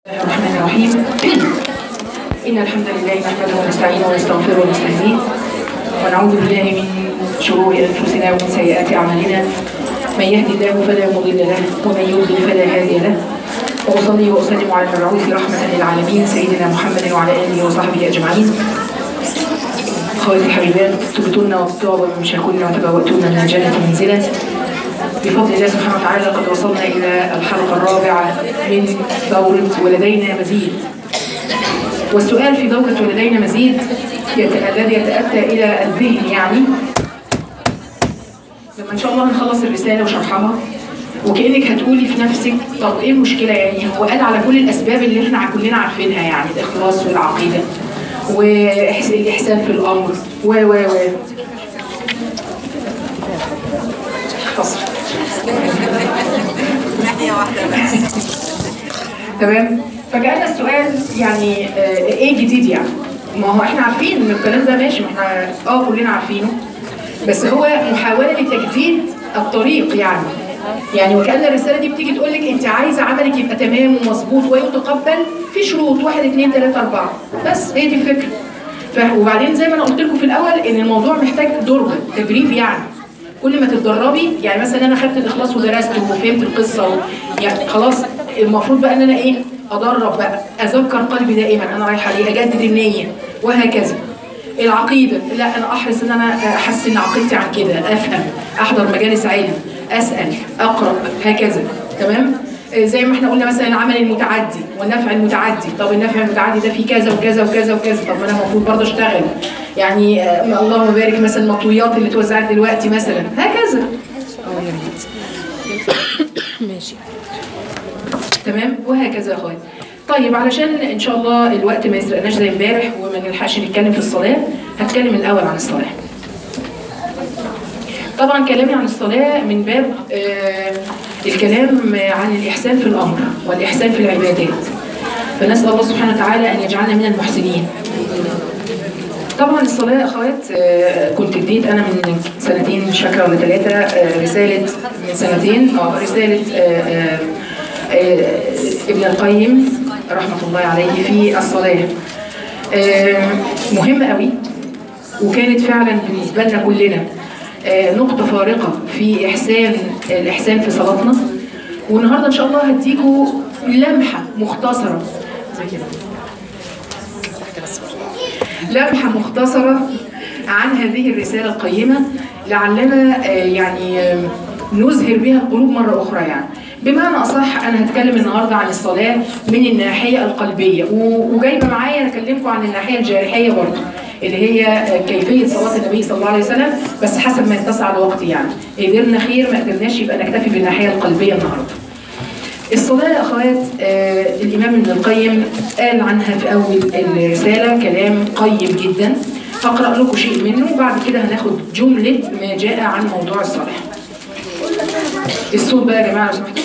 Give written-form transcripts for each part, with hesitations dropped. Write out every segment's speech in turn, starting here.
الله الرحمن الرحيم. إن الحمد لله نحمده ونستعينه ونستغفره ونستهديه ونعوذ بالله من شرور أنفسنا ومن سيئات أعمالنا. من يهدي الله فلا مضل له ومن يضلل فلا هادي له. وأصلي وأسلم على المبعوث رحمة للعالمين سيدنا محمد وعلى آله وصحبه أجمعين. خواتي الحبيبات، طبتن وطاب مشاكلن وتبوأتن من الجنة منزلا. بفضل الله سبحانه وتعالى قد وصلنا إلى الحلقة الرابعة من دورة ولدينا مزيد. والسؤال في دورة ولدينا مزيد الذي يتأتى إلى الذهن، يعني لما إن شاء الله هنخلص الرسالة وشرحها وكأنك هتقولي في نفسك طب إيه المشكلة؟ يعني هو قال على كل الأسباب اللي إحنا كلنا عارفينها، يعني الاخلاص والعقيدة والإحسان في الأمر اختصر ناحية واحدة تمام. فجاءنا السؤال يعني ايه جديد؟ يعني ما هو احنا عارفين ان الكلام ده ماشي، احنا كلنا عارفينه، بس هو محاولة لتجديد الطريق. يعني وكأن الرسالة دي بتيجي تقول لك انت عايزة عملك يبقى تمام ومظبوط ويتقبل في شروط 1 2 3 4، بس هي دي الفكرة. وبعدين زي ما انا قلت لكم في الاول ان الموضوع محتاج تدريب. يعني كل ما تتدربي، يعني مثلا انا خدت الاخلاص ودرسته وفهمت القصه يعني خلاص المفروض بقى ان انا ايه؟ ادرب بقى، اذكر قلبي دائما انا رايحه ليه، اجدد النيه وهكذا. العقيده، لا انا احرص ان انا احسن عقيدتي عن كده، افهم، احضر مجالس علم، اسال، اقرا، هكذا. تمام؟ زي ما احنا قلنا مثلا العمل المتعدي والنفع المتعدي. طب النفع المتعدي ده فيه كذا وكذا وكذا وكذا، طب ما انا المفروض برضه اشتغل. يعني اللهم بارك مثلا المطويات اللي اتوزعت دلوقتي مثلا، هكذا. يا ريت. ماشي. تمام؟ وهكذا يا اخويا. طيب علشان ان شاء الله الوقت ما يسرقناش زي امبارح وما نلحقش نتكلم في الصلاه، هتكلم الاول عن الصلاه. طبعا كلامي عن الصلاة من باب الكلام عن الإحسان في الأمر والإحسان في العبادات، فنسأل الله سبحانه وتعالى أن يجعلنا من المحسنين. طبعا الصلاة يا أخوات، كنت اديت أنا من سنتين مش فاكرة ولا 3 رسالة، من سنتين رسالة ابن القيم رحمة الله عليه في الصلاة. مهمة قوي، وكانت فعلا بالنسبة لنا كلنا نقطة فارقة في الإحسان في صلاتنا. والنهاردة إن شاء الله هديكوا لمحة مختصرة زي كده، لمحة مختصرة عن هذه الرسالة القيمة، لعلنا يعني نزهر بها القلوب مرة أخرى. يعني بمعنى أصح أنا هتكلم النهاردة عن الصلاة من الناحية القلبية، وجايبة معايا أكلمكم عن الناحية الجارحية برضه، اللي هي كيفية صلاة النبي صلى الله عليه وسلم، بس حسب ما يتسع الوقت. يعني قدرنا خير، ما قدرناش يبقى نكتفي بالناحية القلبية النهاردة. الصلاة يا أخوات، الإمام ابن القيم قال عنها في أول الرسالة كلام قيم جدا، هقرأ لكم شيء منه وبعد كده هناخد جملة ما جاء عن موضوع الصلاة. الصوت بقى يا جماعة لو سمحتوا.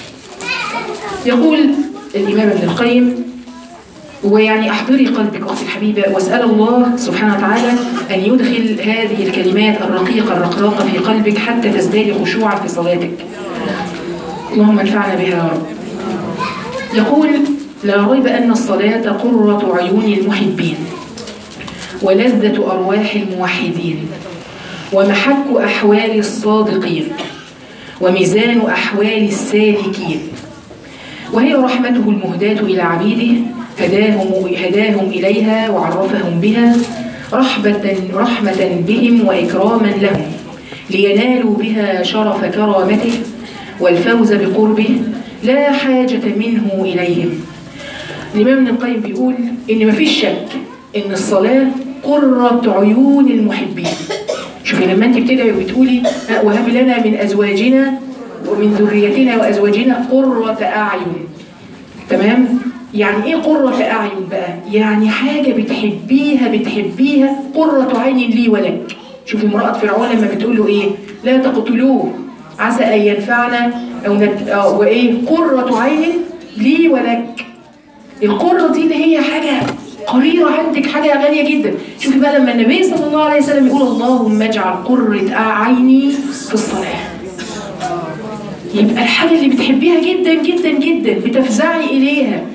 يقول الإمام ابن القيم: ويعني احضري قلبك اختي الحبيبه، واسال الله سبحانه وتعالى ان يدخل هذه الكلمات الرقيقه الرقراقه في قلبك حتى تزدادي خشوعا في صلاتك. اللهم انفعنا بها يا رب. يقول: لا ريب ان الصلاه قره عيون المحبين، ولذه ارواح الموحدين، ومحك احوال الصادقين، وميزان احوال السالكين، وهي رحمته المهداه الى عبيده، هداهم إليها وعرفهم بها رحمة بهم وإكراما لهم، لينالوا بها شرف كرامته والفوز بقربه، لا حاجة منه إليهم. الإمام ابن القيم بيقول إن مفيش شك إن الصلاة قرة عيون المحبين. شوفي لما أنت بتدعي وبتقولي وهب لنا من أزواجنا ومن ذريتنا وأزواجنا قرة أعين. تمام؟ يعني ايه قرة أعين بقى؟ يعني حاجة بتحبيها قرة عين لي ولك. شوفي امرأة فرعون لما بتقول له ايه؟ لا تقتلوه عسى أن ينفعنا أو وايه؟ قرة عين لي ولك. القرة دي اللي هي حاجة قريرة عندك، حاجة غالية جدا. شوفي بقى لما النبي صلى الله عليه وسلم يقول اللهم اجعل قرة عيني في الصلاة، يبقى الحاجة اللي بتحبيها جدا جدا جدا بتفزعي إليها،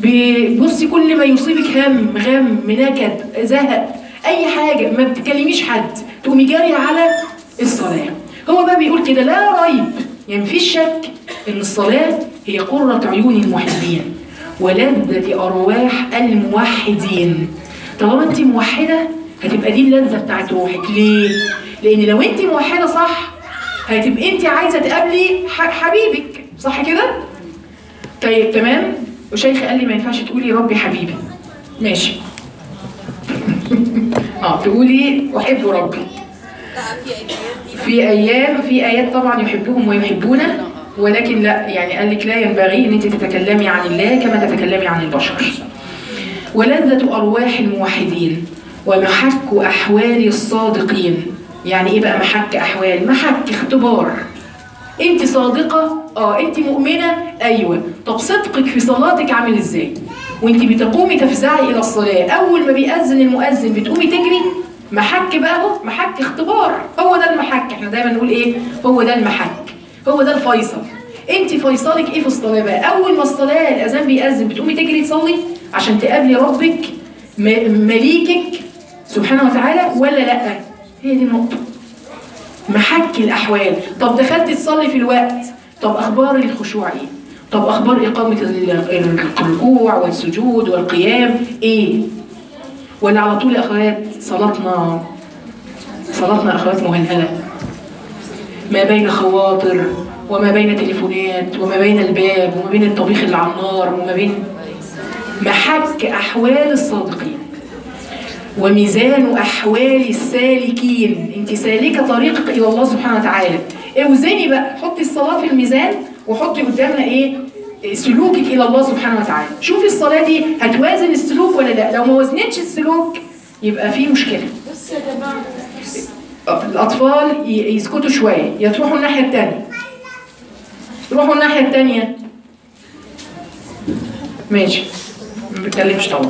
بصي كل ما يصيبك هم، غم، نكد، زهق، اي حاجه، ما بتكلميش حد، تقومي جاريه على الصلاه. هو بقى بيقول كده: لا ريب، يعني مفيش شك ان الصلاه هي قرة عيون المحبين ولذة ارواح الموحدين. طالما انت موحده هتبقى دي اللذه بتاعت روحك. ليه؟ لان لو انت موحده صح هتبقى انت عايزه تقابلي حبيبك، صح كده؟ طيب تمام. وشيخ قال لي ما ينفعش تقولي ربي حبيبي. ماشي. تقولي احب ربي. في ايات طبعا يحبهم ويحبونه، ولكن لا، يعني قال لك لا ينبغي ان انت تتكلمي عن الله كما تتكلمي عن البشر. ولذة ارواح الموحدين ومحك احوال الصادقين. يعني ايه بقى محك احوال؟ محك اختبار. انت صادقه؟ انت مؤمنه؟ ايوه. طب صدقك في صلاتك عامل ازاي؟ وانت بتقومي تفزعي الى الصلاه، اول ما بيأذن المؤذن بتقومي تجري؟ محك بقى اهو، محك اختبار. هو ده المحك. احنا دايما نقول ايه؟ هو ده المحك، هو ده الفيصل. انت فيصلك ايه في الصلاه بقى؟ اول ما الصلاه الاذان بيأذن بتقومي تجري تصلي عشان تقابلي ربك مليكك سبحانه وتعالى، ولا لا؟ هي دي النقطه. محك الاحوال. طب دخلت تصلي في الوقت، طب اخبار الخشوع ايه؟ طب اخبار اقامه الركوع والسجود والقيام ايه؟ ولا على طول اخوات صلاتنا اخوات مهلهله، ما بين خواطر وما بين تليفونات وما بين الباب وما بين الطبيخ اللي على النار وما بين. محك احوال الصادقين وميزان احوال السالكين. انت سالكه طريقك الى الله سبحانه وتعالى. اوزني بقى، حطي الصلاه في الميزان وحطي قدامنا ايه؟ سلوكك الى الله سبحانه وتعالى. شوفي الصلاه دي هتوازن السلوك ولا لا. لو ما وزنتش السلوك يبقى في مشكله. بس يا جماعه الاطفال يسكتوا شويه، يا تروحوا الناحيه الثانيه. روحوا الناحيه الثانيه. ماشي، ما بتكلمش طبعا.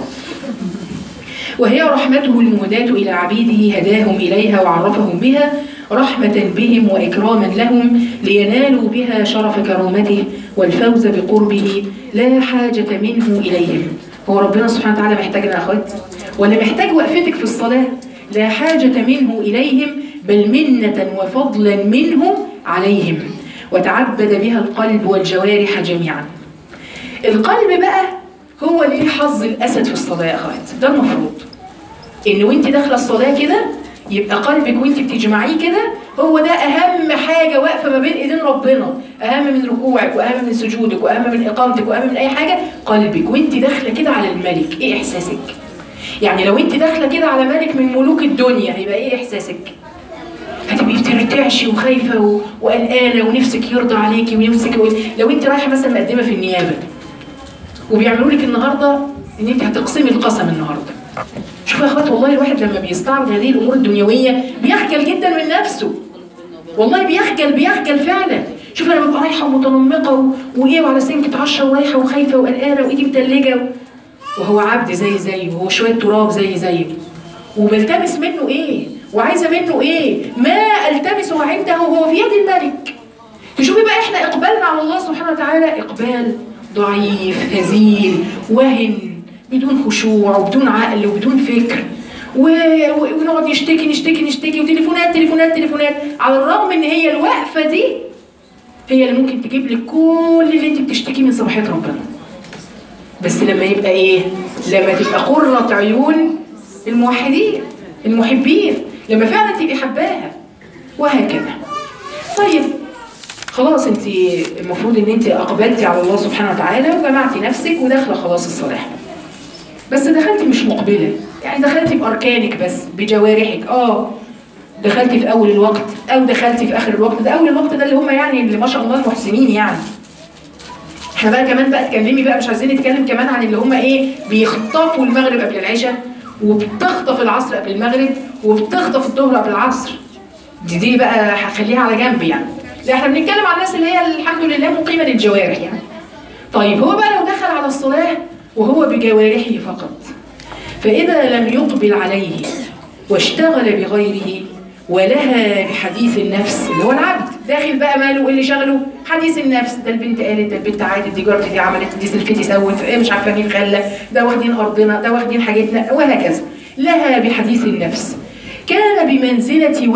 وهي رحمته المهداة إلى عبيده هداهم إليها وعرفهم بها رحمة بهم وإكراما لهم لينالوا بها شرف كرامته والفوز بقربه لا حاجة منه إليهم. هو ربنا سبحانه وتعالى محتاجنا يا أخوات؟ ولا محتاج وقفتك في الصلاة؟ لا حاجة منه إليهم، بل منة وفضلا منه عليهم، وتعبد بها القلب والجوارح جميعا. القلب بقى هو اللي ليه حظ الأسد في الصلاة يا أخوات. ده المفروض إن وانت داخلة الصلاة كده يبقى قلبك وانت بتجمعيه كده هو ده أهم حاجة واقفة ما بين إيدين ربنا، أهم من ركوعك وأهم من سجودك وأهم من إقامتك وأهم من أي حاجة. قلبك وانت داخلة كده على الملك، إيه إحساسك؟ يعني لو انت داخلة كده على ملك من ملوك الدنيا هيبقى إيه إحساسك؟ هتبقي بترتعشي وخايفة وقلقانة ونفسك يرضى عليكي ونفسك. لو انت رايحة مثلا مقدمة في النيابة وبيعملوا لك النهارده ان انت هتقسمي القسم النهارده. شوفوا يا اخوات، والله الواحد لما بيستعرض هذه الامور الدنيويه بيخجل جدا من نفسه. والله بيخجل فعلا. شوف انا ببقى رايحه ومتنمقه وايه وعلى سنكه 10 ورايحه وخايفه وقلقانه وايدي متلجه وهو عبد زيه وهو شويه تراب زيه وبلتمس منه ايه وعايزه منه ايه؟ ما التمسه عنده وهو في يد الملك. تشوفي بقى احنا اقبالنا على الله سبحانه وتعالى اقبال ضعيف هزيل وهن بدون خشوع وبدون عقل وبدون فكر ونقعد نشتكي وتليفونات على الرغم ان هي الوقفه دي هي اللي ممكن تجيب لك كل اللي انت بتشتكيه من صباحيه ربنا. بس لما يبقى ايه؟ لما تبقى قرة عيون الموحدين المحبين، لما فعلا تبقي حباها وهكذا. طيب خلاص انت المفروض ان انت اقبلتي على الله سبحانه وتعالى وجمعتي نفسك وداخله خلاص الصلاه. بس دخلتي مش مقبله، يعني دخلتي باركانك بس بجوارحك. دخلتي في اول الوقت او دخلتي في اخر الوقت. ده اول الوقت ده اللي هم يعني اللي ما شاء الله المحسنين يعني. احنا بقى كمان بقى اتكلمي بقى، مش عايزين نتكلم كمان عن اللي هم ايه بيخطفوا المغرب قبل العشاء وبتخطف العصر قبل المغرب وبتخطف الظهر قبل العصر. دي بقى هخليها على جنب يعني. لا احنا بنتكلم عن الناس اللي هي الحمد لله مقيمه للجوارح يعني. طيب هو بقى لو دخل على الصلاه وهو بجوارحه فقط، فاذا لم يقبل عليه واشتغل بغيره ولها بحديث النفس اللي هو العبد، داخل بقى ماله اللي شغله حديث النفس، ده البنت قالت، ده البنت عادت، دي جارتي دي عملت، دي سلفتي سوت، ايه مش عارفه مين خلى، ده واخدين ارضنا، ده واخدين حاجتنا، وهكذا. لها بحديث النفس. كان بمنزله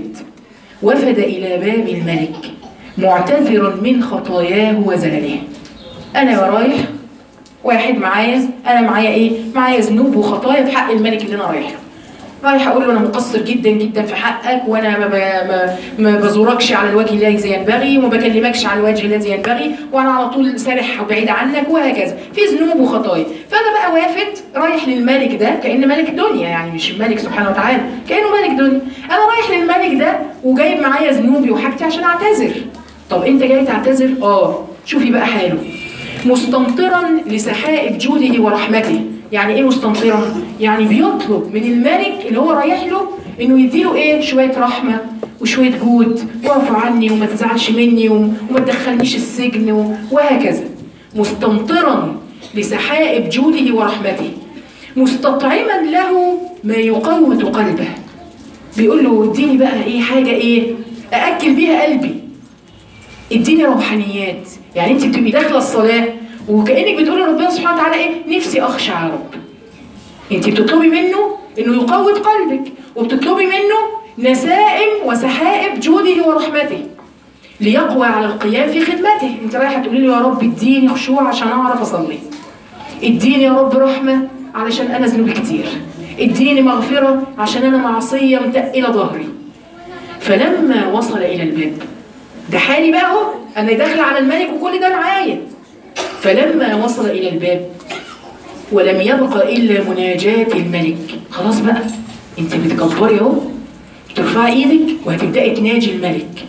وفد الى باب الملك معتذرا من خطاياه وزلله. انا رايح، واحد معايا، انا معايا ايه؟ معايا ذنوب وخطايا في حق الملك اللي انا رايح له. رايح اقول له انا مقصر جدا جدا في حقك، وانا ما بزوركش على الوجه الذي ينبغي، وما بكلمكش على الوجه الذي ينبغي، وانا على طول سارح بعيد عنك، وهكذا، في ذنوب وخطايا. فانا بقى وافد رايح للملك ده، كأن ملك دنيا، يعني مش الملك سبحانه وتعالى، كأنه ملك دنيا. انا رايح للملك ده وجايب معايا ذنوبي وحاجتي عشان اعتذر. طب انت جاي تعتذر؟ شوفي بقى حاله. مستمطرا لسحائب جوده ورحمته. يعني ايه مستمطرا؟ يعني بيطلب من الملك اللي هو رايح له انه يديله ايه؟ شويه رحمه وشويه جود، واعف عني وما تزعلش مني وما تدخلنيش السجن وهكذا. مستمطرا لسحائب جوده ورحمته، مستطعما له ما يقوت قلبه. بيقول له اديني بقى ايه حاجه ايه ااكل بيها قلبي، اديني روحانيات. يعني انت بتبقي داخله الصلاه وكانك بتقولي لربنا سبحانه وتعالى ايه؟ نفسي اخشع يا رب. انت بتطلبي منه انه يقوت قلبك، وبتطلبي منه نسائم وسحائب جوده ورحمته ليقوى على القيام في خدمته. انت رايحه تقولي له يا رب اديني خشوع عشان اعرف اصلي، اديني يا رب رحمه علشان انا ذنوبي كتير، اديني مغفره عشان انا معصيه متقله ظهري. فلما وصل الى الباب، ده حالي بقى اهو، انا داخله على الملك وكل ده معايا. فلما وصل الى الباب ولم يبق الا مناجاة الملك. خلاص بقى انت بتكبري اهو، ترفعي ايدك وهتبداي تناجي الملك.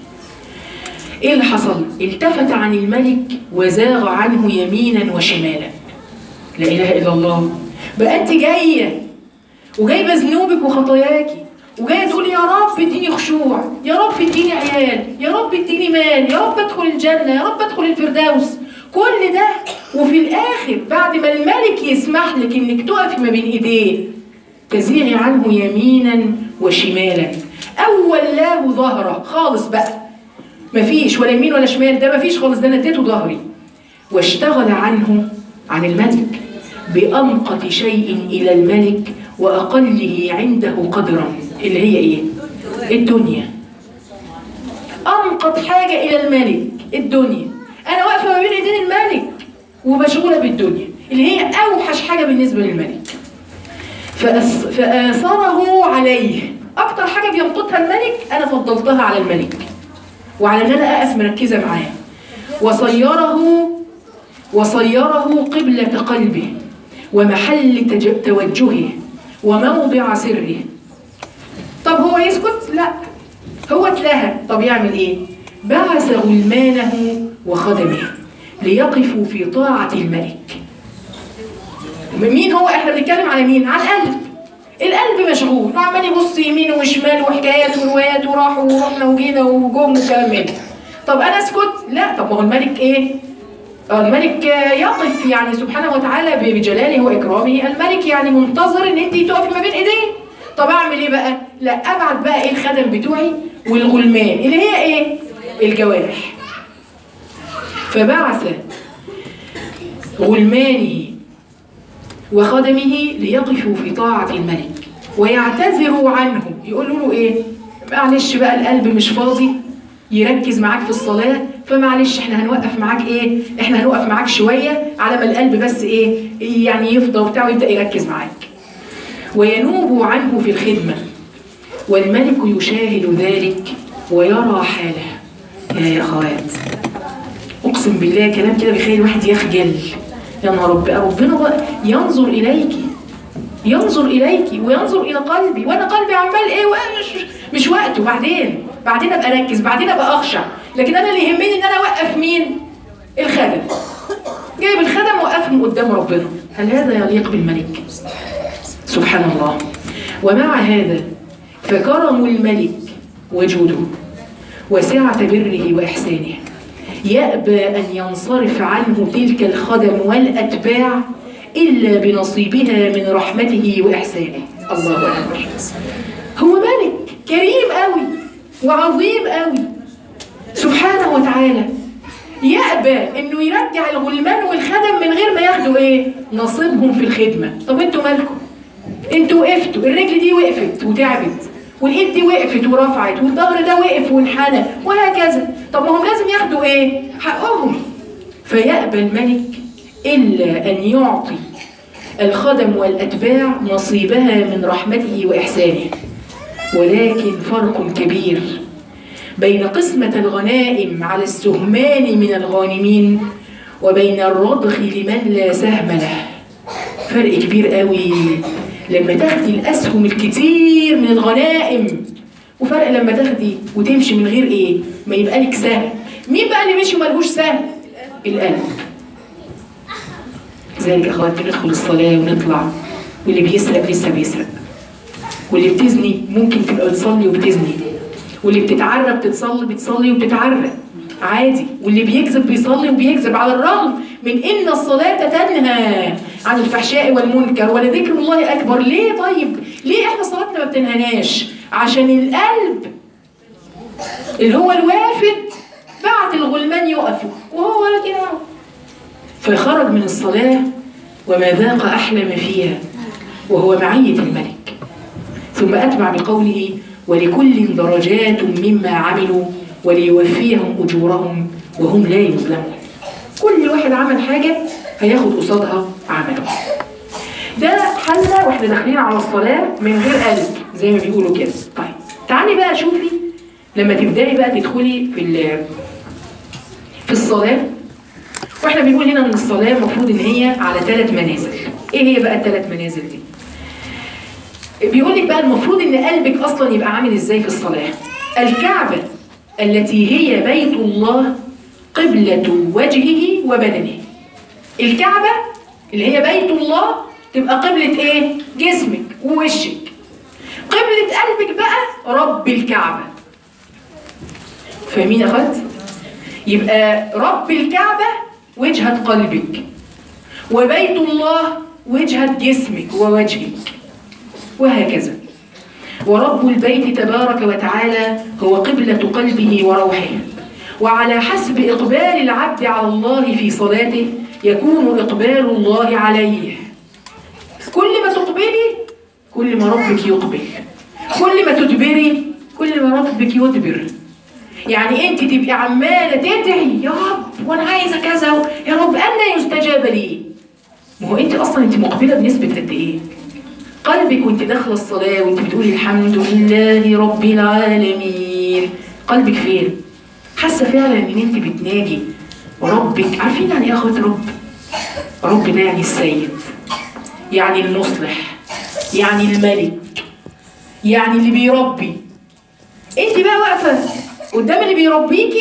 ايه اللي حصل؟ التفت عن الملك وزاغ عنه يمينا وشمالا. لا اله الا الله. بقى انت جايه وجايبه ذنوبك وخطاياكي، وجايه تقولي يا رب اديني خشوع، يا رب اديني عيال، يا رب اديني مال، يا رب ادخل الجنه، يا رب ادخل الفردوس، كل ده. وفي الاخر بعد ما الملك يسمح لك انك تقفي ما بين ايديه تزيغي عنه يمينا وشمالا. اول له ظهره خالص بقى، مفيش ولا يمين ولا شمال، ده مفيش خالص، ده انا اديته ظهري. واشتغل عنه عن الملك بأمقت شيء إلى الملك وأقله عنده قدرا، اللي هي إيه؟ الدنيا. أمقت حاجة إلى الملك الدنيا. أنا واقفة ما بين إيدين الملك ومشغولة بالدنيا اللي هي أوحش حاجة بالنسبة للملك. فآثره عليه، أكتر حاجة بيمقتها الملك أنا فضلتها على الملك وعلى أن أنا أقف مركزة معاه. وصيره قبلة قلبه ومحل توجهه وموضع سره. طب هو يسكت؟ لا، هو اتلهى. طب يعمل ايه؟ بعث غلمانه وخدمه ليقفوا في طاعة الملك. مين هو؟ احنا بنتكلم على مين؟ على القلب. القلب مشغول وعمال يبص يمين وشمال وحكايات وروايات وراحوا ورحنا وجينا وجم وكلام من. طب انا اسكت؟ لا. طب ما هو الملك ايه؟ الملك يقف يعني سبحانه وتعالى بجلاله واكرامه، الملك يعني منتظر ان انت تقفي ما بين ايديه. طب اعمل ايه بقى؟ لا، ابعت بقى ايه الخدم بتوعي والغلمان اللي هي ايه؟ الجوارح. فبعث غلمانه وخدمه ليقفوا في طاعة الملك ويعتذروا عنه. يقولوا له ايه؟ معلش بقى القلب مش فاضي يركز معاك في الصلاة، فمعلش احنا هنوقف معاك ايه؟ احنا هنوقف معاك شوية على ما القلب بس ايه؟ يعني يفضى وبتاع ويبدأ يركز معاك. وينوب عنه في الخدمة والملك يشاهد ذلك ويرى حاله. يا اخوات، اقسم بالله كلام كده بيخلي الواحد يخجل. يا نهار ربنا بقى ينظر اليكي، ينظر اليكي وينظر الى قلبي، وانا قلبي عمال ايه؟ مش وقته. بعدين ابقى اركز، بعدين ابقى اخشع. لكن انا اللي يهمني ان انا اوقف مين؟ الخدم. جايب الخدم وقفهم قدام ربنا. هل هذا يليق بالملك؟ سبحان الله. ومع هذا فكرم الملك وجوده وسعة بره وإحسانه يأبى أن ينصرف عنه تلك الخدم والأتباع إلا بنصيبها من رحمته وإحسانه. الله أكبر. هو ملك كريم قوي وعظيم قوي سبحانه وتعالى، يأبى انه يرجع الغلمان والخدم من غير ما ياخدوا ايه؟ نصيبهم في الخدمه. طب انتوا مالكم؟ انتوا وقفتوا، الرجل دي وقفت وتعبت، والايد دي وقفت ورفعت، والظهر ده وقف وانحنى، وهكذا. طب ما هم لازم ياخدوا ايه؟ حقهم. فيأبى الملك الا ان يعطي الخدم والاتباع نصيبها من رحمته واحسانه. ولكن فرق كبير بين قسمة الغنائم على السهمان من الغانمين وبين الرضخ لمن لا سهم له. فرق كبير قوي لما تاخدي الأسهم الكتير من الغنائم، وفرق لما تاخدي وتمشي من غير ايه؟ ما يبقى لك سهم. مين بقى اللي مشي وملهوش سهم؟ القلب. لذلك يا اخواتي ندخل الصلاة ونطلع، واللي بيسرق لسه بيسرق، واللي بتزني ممكن تبقى بتصلي وبتزني، واللي بتتعرى بتصلي وبتتعرى عادي، واللي بيكذب بيصلي وبيكذب، على الرغم من ان الصلاة تنهى عن الفحشاء والمنكر ولذكر الله اكبر. ليه طيب؟ ليه احنا صلاتنا ما بتنهناش؟ عشان القلب اللي هو الوافد بعت الغلمان يقفوا وهو ولا كده، فخرج من الصلاة وما ذاق احلى ما فيها وهو معية الملك. ثم أتبع بقوله ولكل درجات مما عملوا وليوفيهم أجورهم وهم لا يظلمون. كل واحد عمل حاجة هياخد قصادها عمله. ده حالنا واحنا داخلين على الصلاة من غير قلب زي ما بيقولوا كده. طيب تعالي بقى شوفي لما تبدأي بقى تدخلي في الصلاة، واحنا بنقول هنا ان الصلاة المفروض ان هي على 3 منازل. ايه هي بقى ال3 منازل دي؟ بيقول لك بقى المفروض ان قلبك اصلا يبقى عامل ازاي في الصلاه. الكعبه التي هي بيت الله قبلة وجهه وبدنه. الكعبه اللي هي بيت الله تبقى قبلة ايه؟ جسمك ووشك. قبلة قلبك بقى رب الكعبه. فاهمين يا اخوات؟ يبقى رب الكعبه وجهة قلبك، وبيت الله وجهة جسمك ووجهك، وهكذا. ورب البيت تبارك وتعالى هو قبلة قلبه وروحه، وعلى حسب إقبال العبد على الله في صلاته يكون إقبال الله عليه. كل ما تقبلي كل ما ربك يقبل، كل ما تدبري كل ما ربك يدبر. يعني انت تبقي عمالة تدعي يا رب وانا عايزة كذا، يا رب أنا يستجاب لي. ما هو انت اصلا انت مقبلة بنسبة قد ايه؟ قلبك وانت داخله الصلاه وانت بتقولي الحمد لله رب العالمين، قلبك فين؟ حاسه فعلا ان انت بتناجي وربك. عارفين يعني ايه اخوات رب؟ رب ده يعني السيد، يعني المصلح، يعني الملك، يعني اللي بيربي. انت بقى واقفه قدام اللي بيربيكي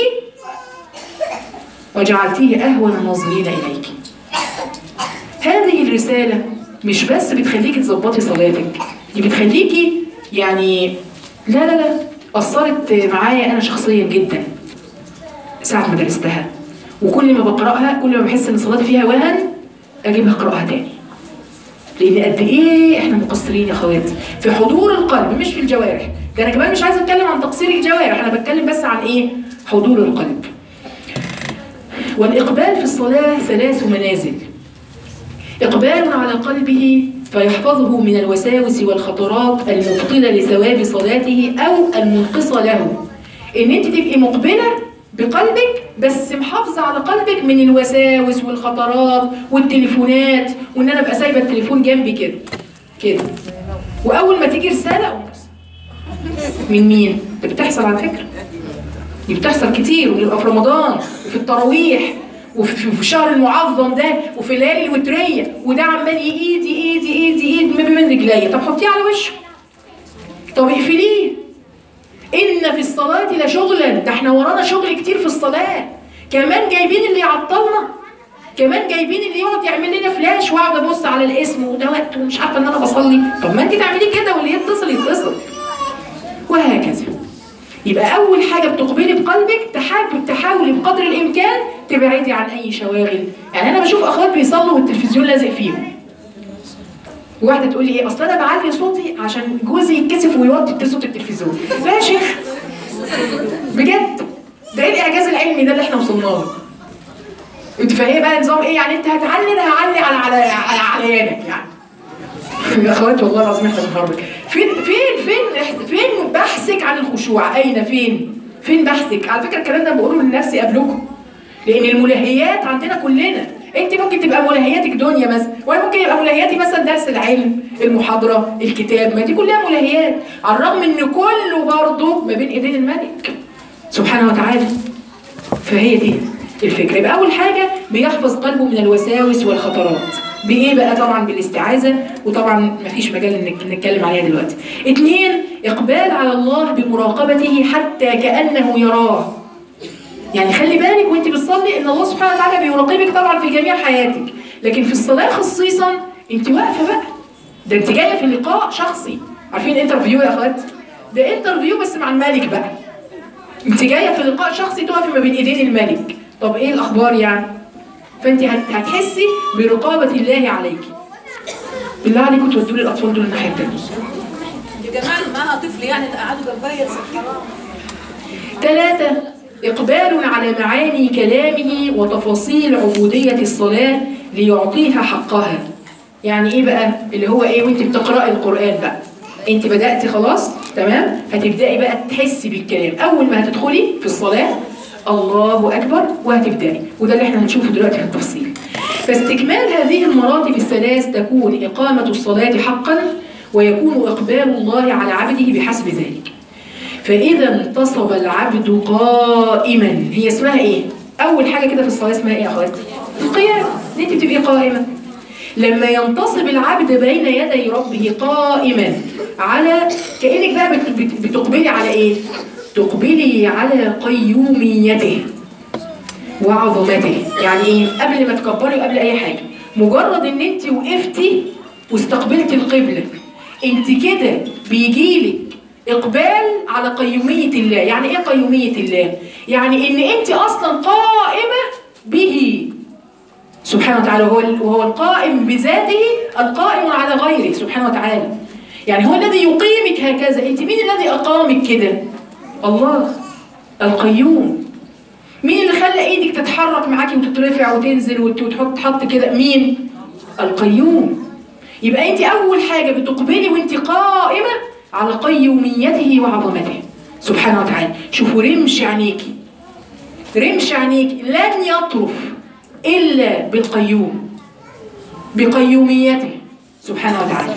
وجعلتيه اهون الناظرين اليك. هذه الرساله مش بس بتخليكي تظبطي صلاتك، دي بتخليكي يعني لا أثرت معايا أنا شخصيا جدا ساعة ما درستها، وكل ما بقرأها كل ما بحس إن صلاتي فيها وهن أجيبها أقرأها تاني. لأن قد إيه إحنا مقصرين يا خواتي في حضور القلب مش في الجوارح. ده أنا كمان مش عايزة أتكلم عن تقصير الجوارح، أنا بتكلم بس عن إيه؟ حضور القلب. والإقبال في الصلاة 3 منازل. إقبال على قلبه فيحفظه من الوساوس والخطرات المبطلة لثواب صلاته أو المنقصة له. إن أنت تبقي مقبلة بقلبك بس محافظة على قلبك من الوساوس والخطرات والتليفونات، وإن أنا أبقى سايبة التليفون جنبي كده وأول ما تيجي رسالة من مين؟ ده بتحصل على فكرة، دي بتحصل كتير، وبنبقى في رمضان وفي التراويح وفي الشهر المعظم ده وفي الليالي الوتريه، وده عمال ايد ما بين رجليا. طب حطيه على وشه، طب اقفليه. ان في الصلاه لشغلا، ده احنا ورانا شغل كتير في الصلاه. كمان جايبين اللي يعطلنا، كمان جايبين اللي يقعد يعمل لنا فلاش واقعد ابص على الاسم وده وقت ومش عارفه ان انا بصلي. طب ما انت تعملي كده واللي يتصل وهكذا. يبقى أول حاجة بتقبلي بقلبك تحاولي بقدر الإمكان تبعدي عن أي شواغل. يعني أنا بشوف أخوات بيصلوا والتلفزيون لازق فيهم. واحدة تقول لي إيه؟ أصل أنا بعلي صوتي عشان جوزي يتكسف ويوطي صوت التلفزيون. لا يا شيخ بجد، ده إيه الإعجاز العلمي ده اللي إحنا وصلنا له؟ انت فاهمه بقى نظام ايه؟ يعني انت هتعلي، انا هعلي على عيالك يعني. يا اخوات والله العظيم احنا بنهرج. فين بحثك عن الخشوع؟ اين فين بحثك؟ على فكره الكلام ده بقوله لنفسي قبلكم، لان الملهيات عندنا كلنا. انت ممكن تبقى ملهياتك دنيا مثلا، وانا ممكن يبقى ملهياتي مثلا درس العلم، المحاضره، الكتاب، ما دي كلها ملهيات، على الرغم ان كله برضه ما بين ايدين الملك سبحانه وتعالى. فهي دي الفكره. يبقى اول حاجه بيحفظ قلبه من الوساوس والخطرات. بايه بقى؟ طبعا بالاستعاذه، وطبعا مفيش مجال انك نتكلم عليها دلوقتي. 2 اقبال على الله بمراقبته حتى كانه يراه. يعني خلي بالك وانت بتصلي ان الله سبحانه وتعالى بيراقبك طبعا في جميع حياتك، لكن في الصلاه خصيصا انت واقفه بقى، ده انت جايه في لقاء شخصي. عارفين انترفيو يا اخوات؟ ده انترفيو بس مع الملك بقى. انت جايه في لقاء شخصي تقفي ما بين ايدين الملك. طب ايه الاخبار يعني؟ فانت هتحسي برقابه الله عليك. بالله عليكم تودوا لي الاطفال دول الناحيه الثانيه. يا جماعه اللي معاها طفل يعني تقعدوا جنبها يا حرام. 3 إقبال على معاني كلامه وتفاصيل عبودية الصلاة ليعطيها حقها. يعني إيه بقى؟ اللي هو إيه؟ وأنت بتقرأي القرآن بقى، أنت بدأتي خلاص تمام، هتبدأي بقى تحسي بالكلام. أول ما هتدخلي في الصلاة الله أكبر وهتبدأي، وده اللي إحنا هنشوفه دلوقتي في التفصيل. فاستكمال هذه المراتب الثلاث تكون إقامة الصلاة حقا، ويكون إقبال الله على عبده بحسب ذلك. فإذا انتصب العبد قائما، هي اسمها إيه؟ أول حاجة كده في الصلاة اسمها إيه يا أخواتي؟ القيام، إن أنت تبقي قائمة. لما ينتصب العبد بين يدي ربه قائما على، كأنك بقى بتقبلي على إيه؟ تقبلي على قيوميته وعظمته. يعني إيه؟ قبل ما تكبري وقبل أي حاجة، مجرد إن أنت وقفتي واستقبلتي القبلة، أنت كده بيجيلك إقبال على قيومية الله. يعني إيه قيومية الله؟ يعني إن أنت أصلا قائمة به سبحانه وتعالى، وهو القائم بذاته القائم على غيره سبحانه وتعالى. يعني هو الذي يقيمك هكذا. أنت مين الذي أقامك كده؟ الله القيوم. مين اللي خلى إيدك تتحرك معاكي وتترفع وتنزل وتحط كده؟ مين؟ القيوم. يبقى أنت أول حاجة بتقبلي وأنت قائمة على قيوميته وعظمته سبحانه وتعالى. شوفوا رمش عينيكي، رمش عينيكي لن يطرف إلا بالقيوم، بقيوميته سبحانه وتعالى.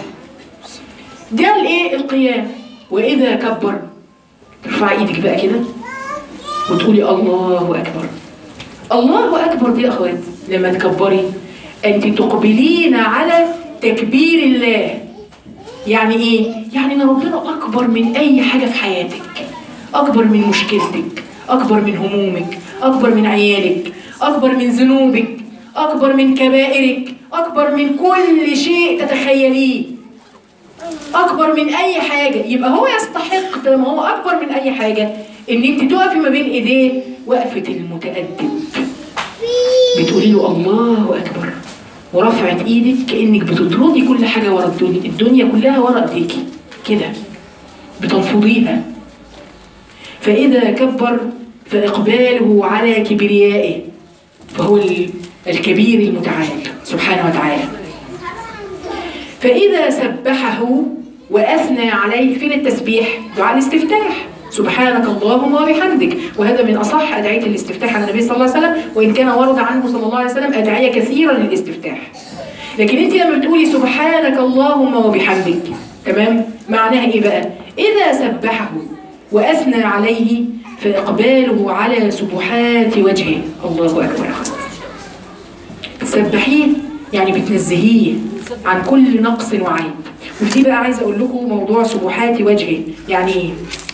ده الايه؟ القيام. وإذا كبر ترفعي ايدك بقى كده وتقولي الله أكبر. الله أكبر دي يا أخوات لما تكبري أنت تقبلين على تكبير الله. يعني إيه؟ يعني إن ربنا أكبر من أي حاجة في حياتك، أكبر من مشكلتك، أكبر من همومك، أكبر من عيالك، أكبر من ذنوبك، أكبر من كبائرك، أكبر من كل شيء تتخيليه، أكبر من أي حاجة. يبقى هو يستحق طالما هو أكبر من أي حاجة إن أنت تقفي ما بين إيديه وقفة المتأدب، بتقولي له الله أكبر ورفعت ايدك كأنك بتطردي كل حاجة ورا الدنيا كلها ورا ايديكي كده بتنفضيها. فإذا كبر فإقباله على كبريائه، فهو الكبير المتعال سبحانه وتعالى. فإذا سبحه وأثنى عليه، فين التسبيح؟ دعاء الاستفتاح، سبحانك اللهم وبحمدك، وهذا من أصح أدعية الاستفتاح عن النبي صلى الله عليه وسلم، وإن كان ورد عنه صلى الله عليه وسلم أدعية كثيرة للاستفتاح. لكن أنت لما بتقولي سبحانك اللهم وبحمدك تمام؟ معناها إيه بقى؟ إذا سبحه وأثنى عليه فإقباله على سبحات وجهه. الله أكبر. تسبحيه يعني بتنزهيه عن كل نقص وعيب. ودي بقى عايزة أقول لكم موضوع سبحات وجهه يعني إيه؟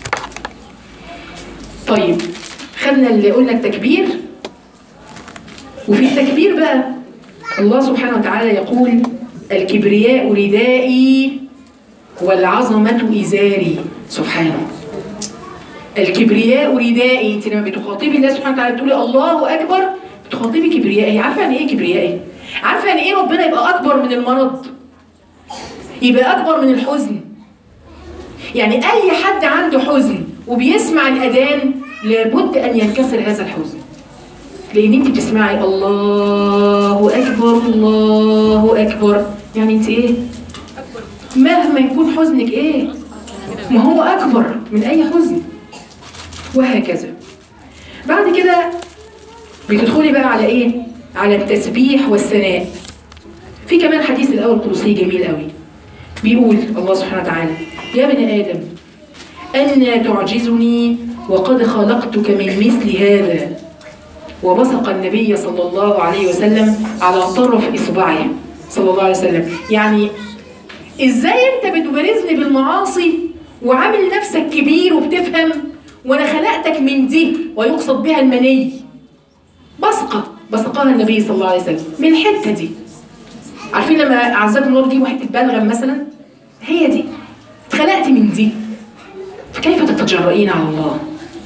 طيب خدنا اللي قلنا التكبير، وفي التكبير بقى الله سبحانه وتعالى يقول الكبرياء ردائي والعظمة إزاري. سبحانه، الكبرياء ردائي. انت لما بتخاطبي الله سبحانه وتعالى بتقولي الله أكبر بتخاطبي كبريائي. عارفة يعني إيه كبريائي؟ عارفة يعني إيه ربنا يبقى أكبر من المرض، يبقى أكبر من الحزن. يعني أي حد عنده حزن وبيسمع الأذان لابد أن ينكسر هذا الحزن. لان انت بتسمعي الله اكبر الله اكبر، يعني انت ايه؟ مهما يكون حزنك ايه؟ ما هو اكبر من اي حزن. وهكذا. بعد كده بتدخلي بقى على ايه؟ على التسبيح والثناء. في كمان حديث الاول القدسي جميل قوي، بيقول الله سبحانه وتعالى: يا ابن ادم أن تعجزني وقد خلقتك من مثل هذا. وبصق النبي صلى الله عليه وسلم على طرف إصبعه صلى الله عليه وسلم. يعني إزاي أنت بتبارزني بالمعاصي وعامل نفسك كبير وبتفهم، وأنا خلقتك من دي ويقصد بها المني. بصقها النبي صلى الله عليه وسلم من الحتة دي. عارفين لما أعزكم الله تجيبوا حتة بلغم مثلا؟ هي دي، اتخلقت من دي. فكيف تتجرؤين على الله؟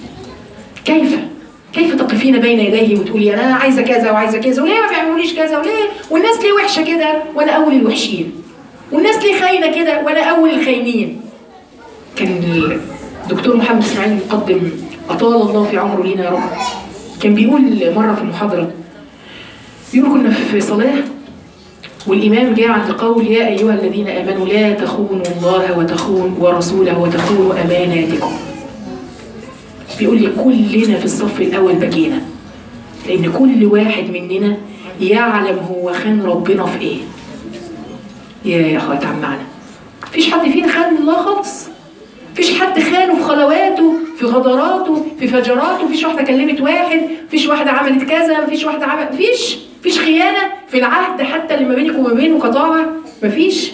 كيف تقفين بين يديه وتقولي انا عايزه كذا وعايزه كذا، وليه ما بيعملوليش كذا، وليه؟ والناس ليه وحشه كده وانا اول الوحشين؟ والناس ليه خاينه كده وانا اول الخاينين؟ كان الدكتور محمد اسماعيل المقدم اطال الله في عمره لينا يا رب، كان بيقول مره في المحاضره، بيقول كنا في صلاه والإمام جاء عند قول يا أيها الذين آمنوا لا تخونوا الله وتخونوا ورسوله وتخونوا أماناتكم. بيقول لي كلنا في الصف الأول بكينا، لأن كل واحد مننا يعلم هو خان ربنا في إيه. يا أخوات عمعنا، مفيش حد فينا خان الله خالص. مفيش حد خانه في خلواته، في غدراته، في فجراته. مفيش واحدة كلمت واحد، مفيش واحدة عملت كذا، مفيش واحدة عملت، مفيش خيانة في العهد حتى اللي ما بينك وما بينه قطاعة، مفيش.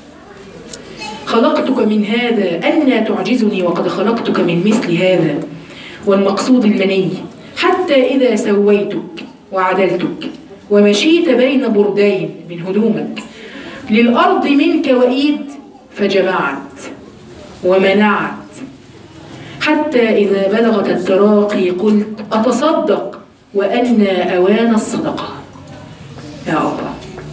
خلقتك من هذا أن تعجزني وقد خلقتك من مثل هذا. والمقصود المني. حتى إذا سويتك وعدلتك ومشيت بين بردين من هدومك للأرض منك وإيد فجمعت ومنعت، حتى إذا بلغت التراقي قلت أتصدق وأن أوان الصدقة. يا الله.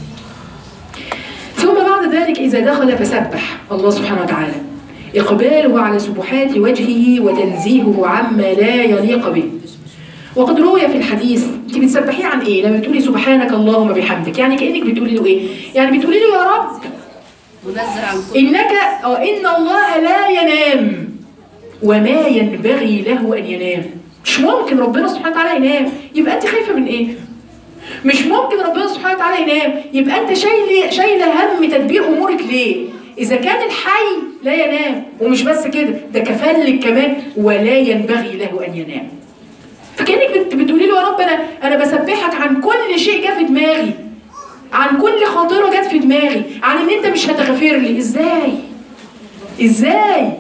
ثم بعد ذلك إذا دخل فسبح الله سبحانه وتعالى، إقباله على سبحات وجهه وتنزيهه عما لا يليق به. وقد روي في الحديث، انت بتسبحيه عن ايه؟ لما بتقولي سبحانك اللهم بحمدك، يعني كأنك بتقولي له ايه؟ يعني بتقولي له يا رب إن الله لا ينام وما ينبغي له أن ينام. مش ممكن ربنا سبحانه وتعالى ينام، يبقى أنت خايفة من إيه؟ مش ممكن ربنا سبحانه وتعالى ينام، يبقى أنت شايلة هم تدبير أمورك ليه؟ إذا كان الحي لا ينام، ومش بس كده، ده كفلك كمان ولا ينبغي له أن ينام. فكأنك بتقولي له يا رب أنا بسبحك عن كل شيء جه في دماغي، عن كل خاطرة جت في دماغي، عن إن أنت مش هتغفر لي. إزاي؟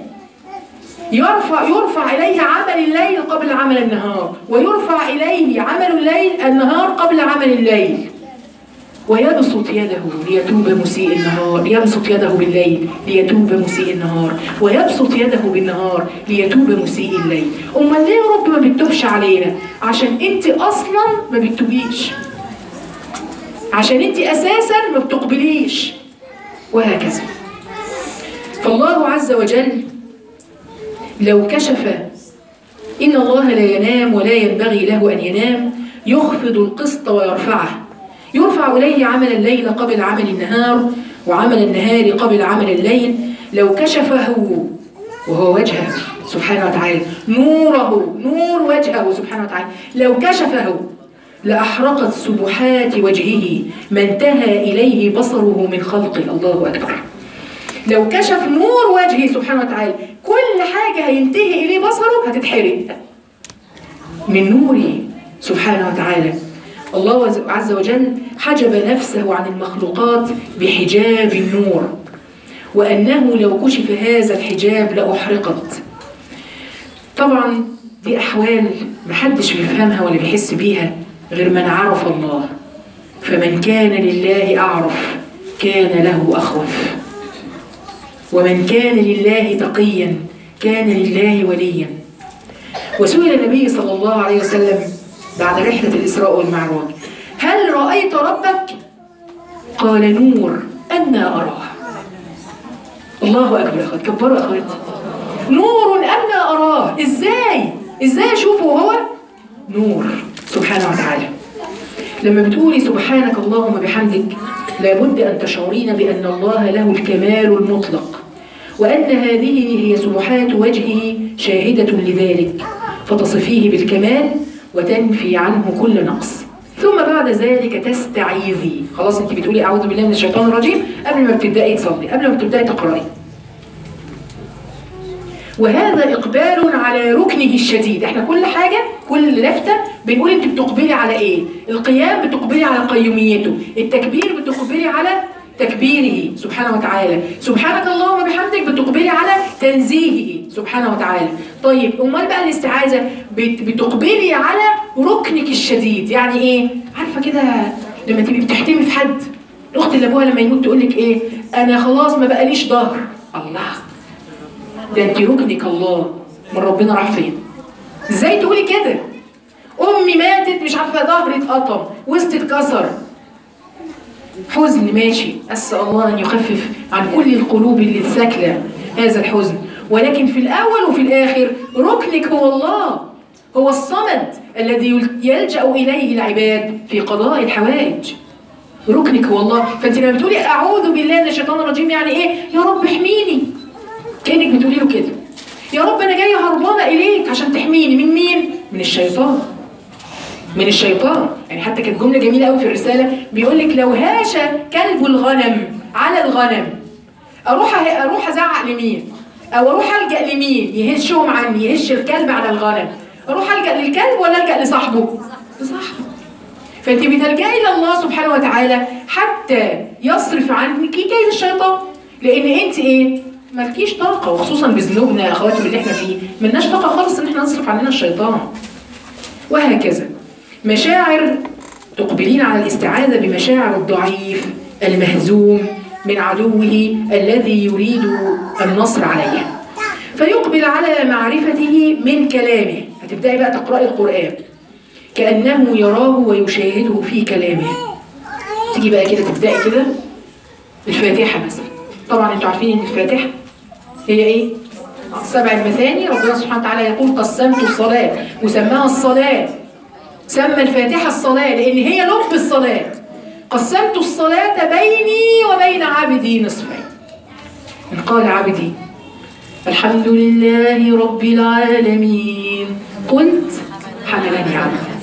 يرفع إليه عمل الليل قبل عمل النهار، ويرفع إليه عمل النهار قبل عمل الليل. ويبسط يده ليتوب مسيء النهار، يبسط يده بالليل ليتوب مسيء النهار، ويبسط يده بالنهار ليتوب مسيء الليل. أمال ليه يا رب ما بتتوبش علينا؟ عشان أنت أصلا ما بتتوبيش، عشان أنت أساسا ما بتقبليش، وهكذا. فالله عز وجل لو كشف إن الله لا ينام ولا ينبغي له أن ينام يخفض القسط ويرفعه، يرفع إليه عمل الليل قبل عمل النهار وعمل النهار قبل عمل الليل. لو كشفه وهو وجهه سبحانه وتعالى، نور وجهه سبحانه وتعالى، لو كشفه لأحرقت سبحات وجهه ما انتهى إليه بصره من خلقه. الله أكبر. لو كشف نور وجهه سبحانه وتعالى كل حاجة هينتهي إليه بصره هتتحرق من نوره سبحانه وتعالى. الله عز وجل حجب نفسه عن المخلوقات بحجاب النور، وأنه لو كشف هذا الحجاب لأحرقت. طبعا دي أحوال محدش بيفهمها ولا بيحس بيها غير من عرف الله. فمن كان لله أعرف كان له أخوف، ومن كان لله تقيا كان لله وليا. وسئل النبي صلى الله عليه وسلم بعد رحلة الإسراء والمعراج: هل رأيت ربك؟ قال: نور أنا أراه. الله أكبر يا أخوات، كبروا يا أخوات. نور أنا أراه. إزاي أشوفه وهو نور سبحانه وتعالى. لما بتقولي سبحانك اللهم بحمدك لابد أن تشعرين بأن الله له الكمال المطلق، وأن هذه هي سبحات وجهه شاهدة لذلك، فتصفيه بالكمال وتنفي عنه كل نقص. ثم بعد ذلك تستعيذي. خلاص انت بتقولي أعوذ بالله من الشيطان الرجيم قبل ما بتبدأي تصلي، قبل ما بتبدأي تقرأي. وهذا إقبال على ركنه الشديد. احنا كل حاجة كل لفتة بنقول انت بتقبلي على ايه؟ القيام بتقبلي على قيوميته، التكبير بتقبلي على تكبيره سبحانه وتعالى، سبحانك اللهم بحمدك بتقبلي على تنزيهه سبحانه وتعالى. طيب امال بقى الاستعاذة بتقبلي على ركنك الشديد. يعني ايه؟ عارفة كده لما تبقي بتحتمي في حد، الاخت اللي ابوها لما يموت تقول لك ايه؟ انا خلاص ما بقاليش ظهر. الله، ده انت ركنك الله، من ربنا راح فين؟ ازاي تقولي كده؟ امي ماتت مش عارفه ظهري اتقطم، وسطي اتكسر. حزن ماشي، اسال الله ان يخفف عن كل القلوب اللي الثاكله هذا الحزن، ولكن في الاول وفي الاخر ركنك هو الله، هو الصمد الذي يلجأ اليه العباد في قضاء الحوائج. ركنك هو الله. فانت لما بتقولي اعوذ بالله من الشيطان الرجيم يعني ايه؟ يا رب احميني، كأنك بتقولي له كده، يا رب أنا جاية هربانة إليك عشان تحميني من مين؟ من الشيطان. من الشيطان. يعني حتى كانت جملة جميلة قوي في الرسالة بيقول لك لو هاش كلب الغنم على الغنم أروح أزعق لمين؟ أو أروح ألجأ لمين؟ يهشهم عني، يهش الكلب على الغنم. أروح ألجأ للكلب ولا ألجأ لصاحبه؟ لصاحبه. فأنت بتلجأي إلى الله سبحانه وتعالى حتى يصرف عنك كيد الشيطان، لأن أنت إيه؟ مالكيش طاقة، وخصوصا بذنوبنا يا اخواتي اللي احنا فيه، ملناش طاقة خالص ان احنا نصرف عننا الشيطان. وهكذا مشاعر تقبلين على الاستعاذة بمشاعر الضعيف المهزوم من عدوه الذي يريد النصر عليه، فيقبل على معرفته من كلامه. هتبدأي بقى تقرأي القرآن كأنه يراه ويشاهده في كلامه. تيجي بقى كده تبدأي كده الفاتحة مثلا. طبعا انتوا عارفين ان الفاتحة هي ايه؟ 7 المثاني. ربنا سبحانه وتعالى يقول قسمت الصلاة، وسماها الصلاة، سمى الفاتحة الصلاة لان هي لب الصلاة. قسمت الصلاة بيني وبين عبدي نصفين. إن قال عبدي الحمد لله رب العالمين قلت حمدني عبدي،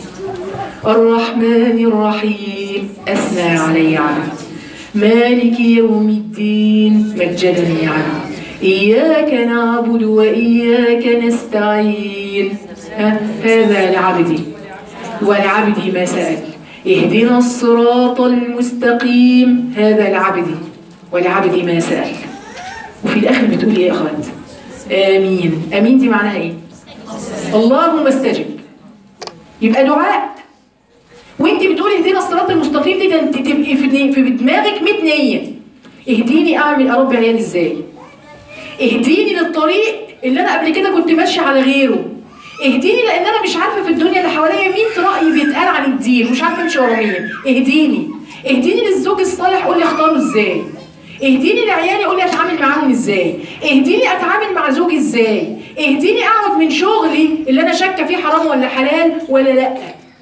الرحمن الرحيم أثنى علي عبدي، مالك يوم الدين مجدني عبدي، إياك نعبد وإياك نستعين. هذا لعبدي ولعبدي ما سأل، اهدنا الصراط المستقيم. هذا لعبدي ولعبدي ما سأل. وفي الآخر بتقول إيه يا أخوات؟ آمين. آمين دي معناها إيه؟ اللهم استجب. يبقى دعاء. وانت بتقولي اهدينا الصراط المستقيم دي، ده انت تبقي في دماغك 100 نية. اهديني اعمل اربي عيال ازاي؟ اهديني للطريق اللي انا قبل كده كنت ماشيه على غيره. اهديني لان انا مش عارفه في الدنيا اللي حواليا 100 راي بيتقال عن الدين، مش عارفه امشي ورا مين. اهديني. اهديني للزوج الصالح، قول لي اختاره ازاي. اهديني لعيالي، قول لي اتعامل معاهم ازاي. اهديني اتعامل مع زوجي ازاي. اهديني اقعد من شغلي اللي انا شاكه فيه حرام ولا حلال ولا لا.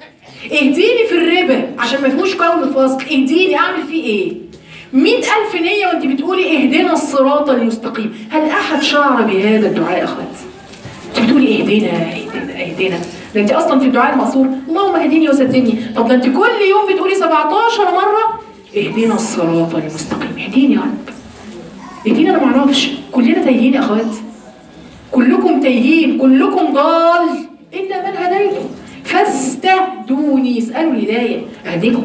اهديني في الربا عشان ما فيهوش قول فصل، اهديني اعمل فيه ايه؟ 100,000 نية وانت بتقولي اهدنا الصراط المستقيم. هل احد شعر بهذا الدعاء يا اخوات؟ انت بتقولي اهدنا اهدنا اهدنا، ده انت اصلا في الدعاء المقصور اللهم اهدني وسددني. طب ده انت كل يوم بتقولي 17 مرة اهدنا الصراط المستقيم. اهديني يا رب، اهدينا. انا ما اعرفش، كلنا تايهين يا اخوات، كلكم تايهين، كلكم ضال الا من هديته فاستهدوني. اسألوا الهداية أهديكم،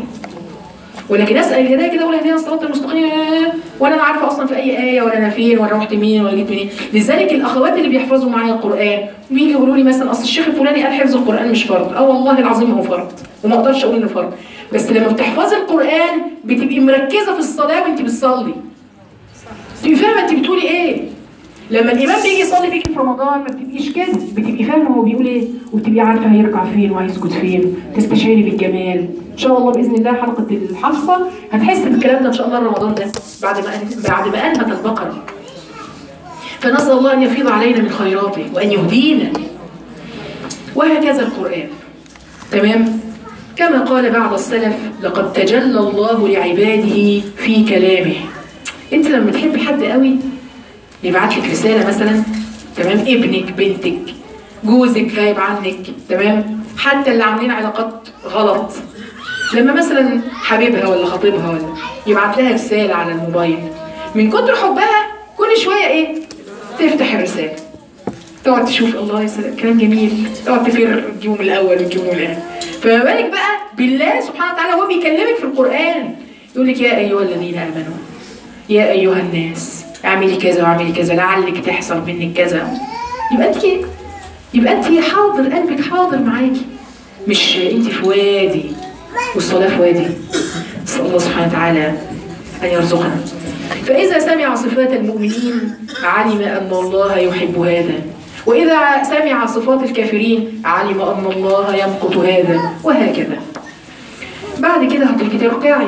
ولكن أسأل الهداية كده أقول اهدنا الصراط المستقيم ولا أنا عارفة أصلا في أي آية ولا أنا فين ولا رحت مين ولا جيت منين. لذلك الأخوات اللي بيحفظوا معايا القرآن بيجي يقولوا لي مثلا أصل الشيخ الفلاني قال حفظ القرآن مش فرض. والله العظيم هو فرض وما أقدرش أقول إنه فرض، بس لما بتحفظي القرآن بتبقي مركزة في الصلاة وأنت بتصلي، تبقي فاهمة أنت بتقولي إيه. لما الإمام بيجي يصلي بيكي في رمضان ما بتبقيش كده، بتبقي فاهمة هو بيقول إيه، وبتبقي عارفة هيركع فين وهيسجد فين، تستشعري بالجمال. إن شاء الله بإذن الله حلقة الحفصة هتحس بالكلام ده إن شاء الله رمضان ده بعد ما أنهت البقرة. فنسأل الله أن يفيض علينا من خيراته وأن يهدينا. وهكذا القرآن. تمام؟ كما قال بعض السلف: لقد تجلى الله لعباده في كلامه. انت لما تحب حد قوي يبعت لك رسالة مثلا، تمام، ابنك، بنتك، جوزك غايب عنك، تمام، حتى اللي عاملين علاقات غلط، لما مثلا حبيبها ولا خطيبها ولا يبعت لها رسالة على الموبايل، من كتر حبها كل شوية ايه؟ تفتح الرسالة، تقعد تشوف الله يا سلام كلام جميل، تقعد تفر تجيبه من الأول وتجيبه من الآخر. فما بالك بقى بالله سبحانه وتعالى هو بيكلمك في القرآن، يقول لك: يا أيها الذين آمنوا، يا أيها الناس، اعملي كذا واعملي كذا لعلك تحصل منك كذا. يبقى انت حاضر، قلبك حاضر معاكي، مش انت في وادي والصلاة في وادي. نسأل الله سبحانه وتعالى أن يرزقنا. فإذا سمع صفات المؤمنين علم أن الله يحب هذا، وإذا سمع صفات الكافرين علم أن الله يمقت هذا، وهكذا. بعد كده هتبقي تركعي.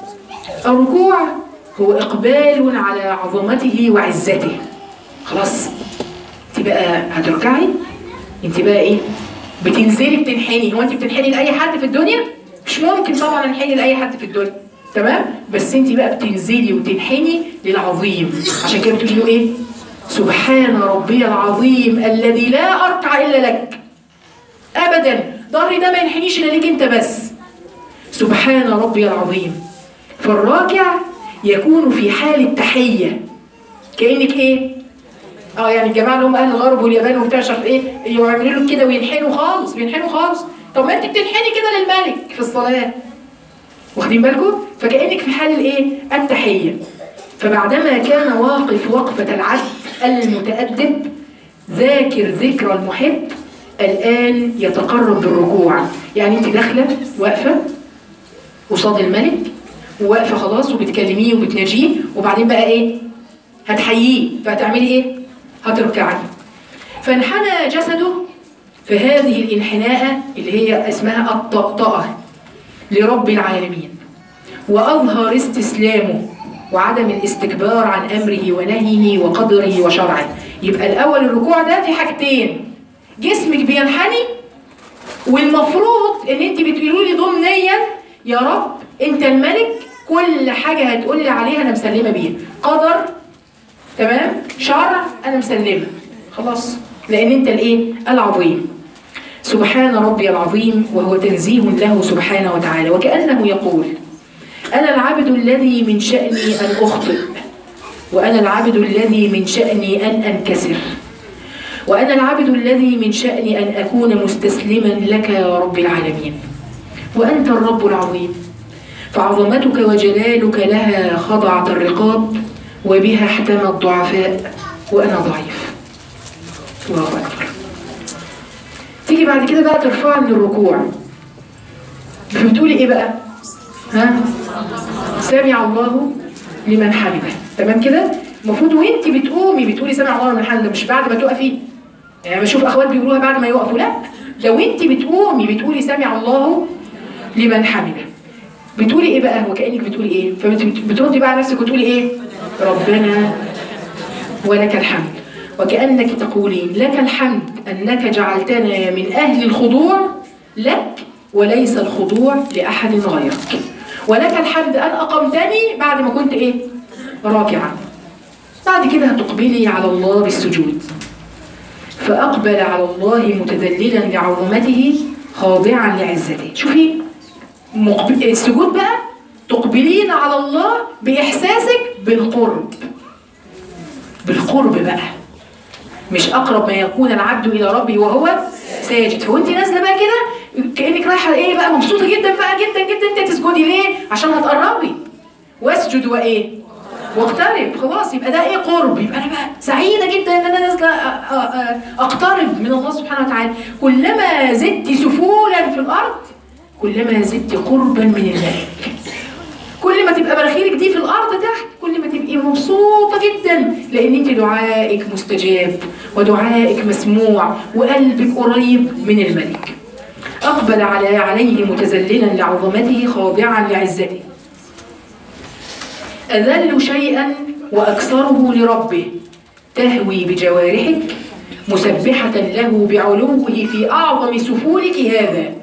الركوع هو إقبال على عظمته وعزته. خلاص انت بقى هتركعي، انت بقى ايه؟ بتنزلي بتنحني. هو انت بتنحني لأي حد في الدنيا؟ مش ممكن طبعا انحني لأي حد في الدنيا، تمام؟ بس انت بقى بتنزلي وتنحني للعظيم. عشان كده بتقولي له ايه؟ سبحان ربي العظيم الذي لا أركع إلا لك. أبدا ظهري ده ما ينحنيش إلا ليك انت بس. سبحان ربي العظيم. فالراكع يكون في حال التحية، كأنك ايه؟ يعني الجماعة اللي هم أهل الغرب واليابان وبتاع مش عارف ايه، يعملوا له كده وينحنوا خالص، بينحنوا خالص. طب ما انت بتنحني كده للملك في الصلاة، واخدين بالكم؟ فكأنك في حال الايه؟ التحية. فبعدما كان واقف وقفة العبد المتأدب ذاكر ذكر المحب، الآن يتقرب بالركوع. يعني انت داخلة واقفة قصاد الملك، وواقفة خلاص وبتكلميه وبتناجيه، وبعدين بقى ايه؟ هتحييه، فهتعملي ايه؟ هتركعي. فانحنى جسده، فهذه الانحناء اللي هي اسمها الطأطأة لرب العالمين، وأظهر استسلامه وعدم الاستكبار عن أمره ونهيه وقدره وشرعه. يبقى الأول الركوع ده في حاجتين: جسمك بينحني، والمفروض ان انت بتقولوا لي ضمنيا: يا رب انت الملك، كل حاجة هتقول لي عليها انا مسلمة بيها، قدر، تمام، شرع، انا مسلمة خلاص، لان انت الايه؟ العظيم. سبحان ربي العظيم، وهو تنزيه له سبحانه وتعالى، وكأنه يقول: أنا العبد الذي من شأني أن أخطئ، وأنا العبد الذي من شأني أن أنكسر، وأنا العبد الذي من شأني أن أكون مستسلما لك يا رب العالمين، وأنت الرب العظيم، فعظمتك وجلالك لها خضعت الرقاب، وبها احتمى الضعفاء، وأنا ضعيف. الله أكبر. تيجي بعد كده بقى ترفع من الركوع، بتقولي إيه بقى؟ سمع الله لمن حمده، تمام كده؟ المفروض وانت بتقومي بتقولي سمع الله لمن حمده، مش بعد ما تقفي. يعني بشوف اخوات بيقولوها بعد ما يقفوا، لا، لو انت بتقومي بتقولي سمع الله لمن حمده. بتقولي ايه بقى؟ وكأنك بتقولي ايه؟ فبتردي بقى على نفسك وتقولي ايه؟ ربنا ولك الحمد. وكأنك تقولين: لك الحمد انك جعلتنا من اهل الخضوع لك، وليس الخضوع لأحد غيرك، ولك الحمد أن أقمتني بعد ما كنت إيه؟ راكعا. بعد كده هتقبلي على الله بالسجود، فأقبل على الله متذللا لعظمته خاضعا لعزته. شوفي السجود بقى، تقبلين على الله بإحساسك بالقرب بقى، مش أقرب ما يكون العبد إلى ربه وهو ساجد. فوانت نازلة بقى كده كأنك رايحة ايه بقى، مبسوطة جدا بقى، جدا جدا. انت تسجدي ليه؟ عشان هتقربي. واسجد وايه؟ واقترب. خلاص يبقى ده ايه؟ قرب. يبقى انا بقى سعيدة جدا ان انا نازلة اقترب من الله سبحانه وتعالى. كلما زدت سفولا في الارض كلما زدت قربا من الملك. كل ما تبقى مناخيرك دي في الارض تحت كل ما تبقي مبسوطة جدا، لان انت دعائك مستجاب ودعائك مسموع وقلبك قريب من الملك. أقبل عليه متذللا لعظمته خاضعا لعزته. أذل شيئا وأكثره لربه، تهوي بجوارحك مسبحة له بعلوه في أعظم سفولك هذا،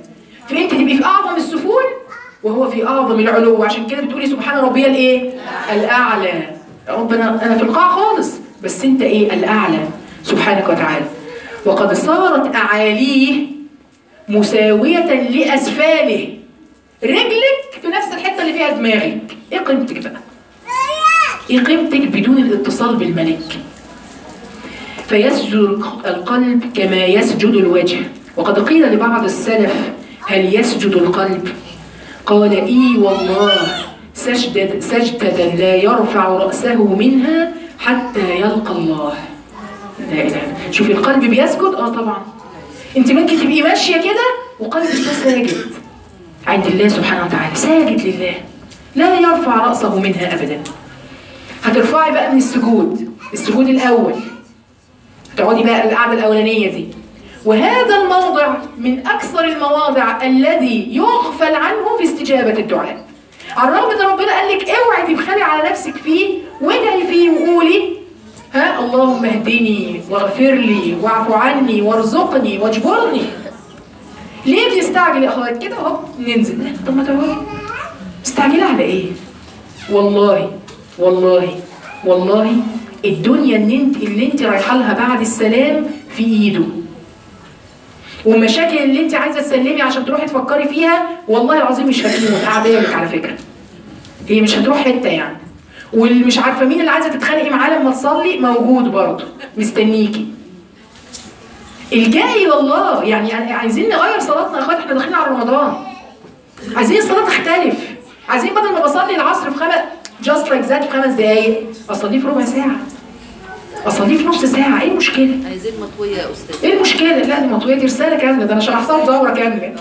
فانت تبقي في اعظم السفول وهو في اعظم العلو. عشان كده بتقولي سبحان ربي الايه؟ الاعلى. يا رب انا في القاع خالص، بس انت ايه؟ الاعلى سبحانك وتعالى. وقد صارت اعاليه مساويه لاسفاله. رجلك في نفس الحته اللي فيها دماغك. ايه قيمتك بقى؟ ايه قيمتك بدون الاتصال بالملك؟ فيسجد القلب كما يسجد الوجه. وقد قيل لبعض السلف: هل يسجد القلب؟ قال: اي والله، سجدة لا يرفع رأسه منها حتى يلقى الله. لا اله. شوفي القلب بيسجد؟ طبعا. انت ممكن تبقي ماشيه كده وقلبك ده ساجد عند الله سبحانه وتعالى، ساجد لله لا يرفع رأسه منها ابدا. هترفعي بقى من السجود الاول، تقعدي بقى القعده الاولانيه دي. وهذا الموضع من اكثر المواضع الذي يغفل عنه في استجابه الدعاء. على الرغم ان ربنا قال لك اوعي تبخلي على نفسك فيه، وادعي فيه وقولي اللهم اهدني واغفر لي واعف عني وارزقني واجبرني. ليه بنستعجل يا اخوات كده اهو ننزل؟ طب ما تقعدي مستعجله على ايه؟ والله والله والله الدنيا اللي انت رايحه لها بعد السلام في ايده. والمشاكل اللي انت عايزه تسلمي عشان تروحي تفكري فيها والله العظيم مش هتموت، قاعده على فكره. هي مش هتروح حته يعني. واللي مش عارفه مين اللي عايزه تتخانقي معاه لما تصلي موجود برضه مستنيكي. الجاي والله يعني عايزين نغير صلاتنا يا اخوات، احنا داخلين على رمضان. عايزين الصلاه تختلف. عايزين بدل ما بصلي العصر في جاست لايك ذات في 5 دقايق اصليه في ربع ساعه، اصليه في نص ساعه. ايه المشكله؟ عايزين مطويه يا استاذ. ايه المشكله؟ لا دي مطويه، دي رساله كامله، ده انا شرحتها في دوره كامله.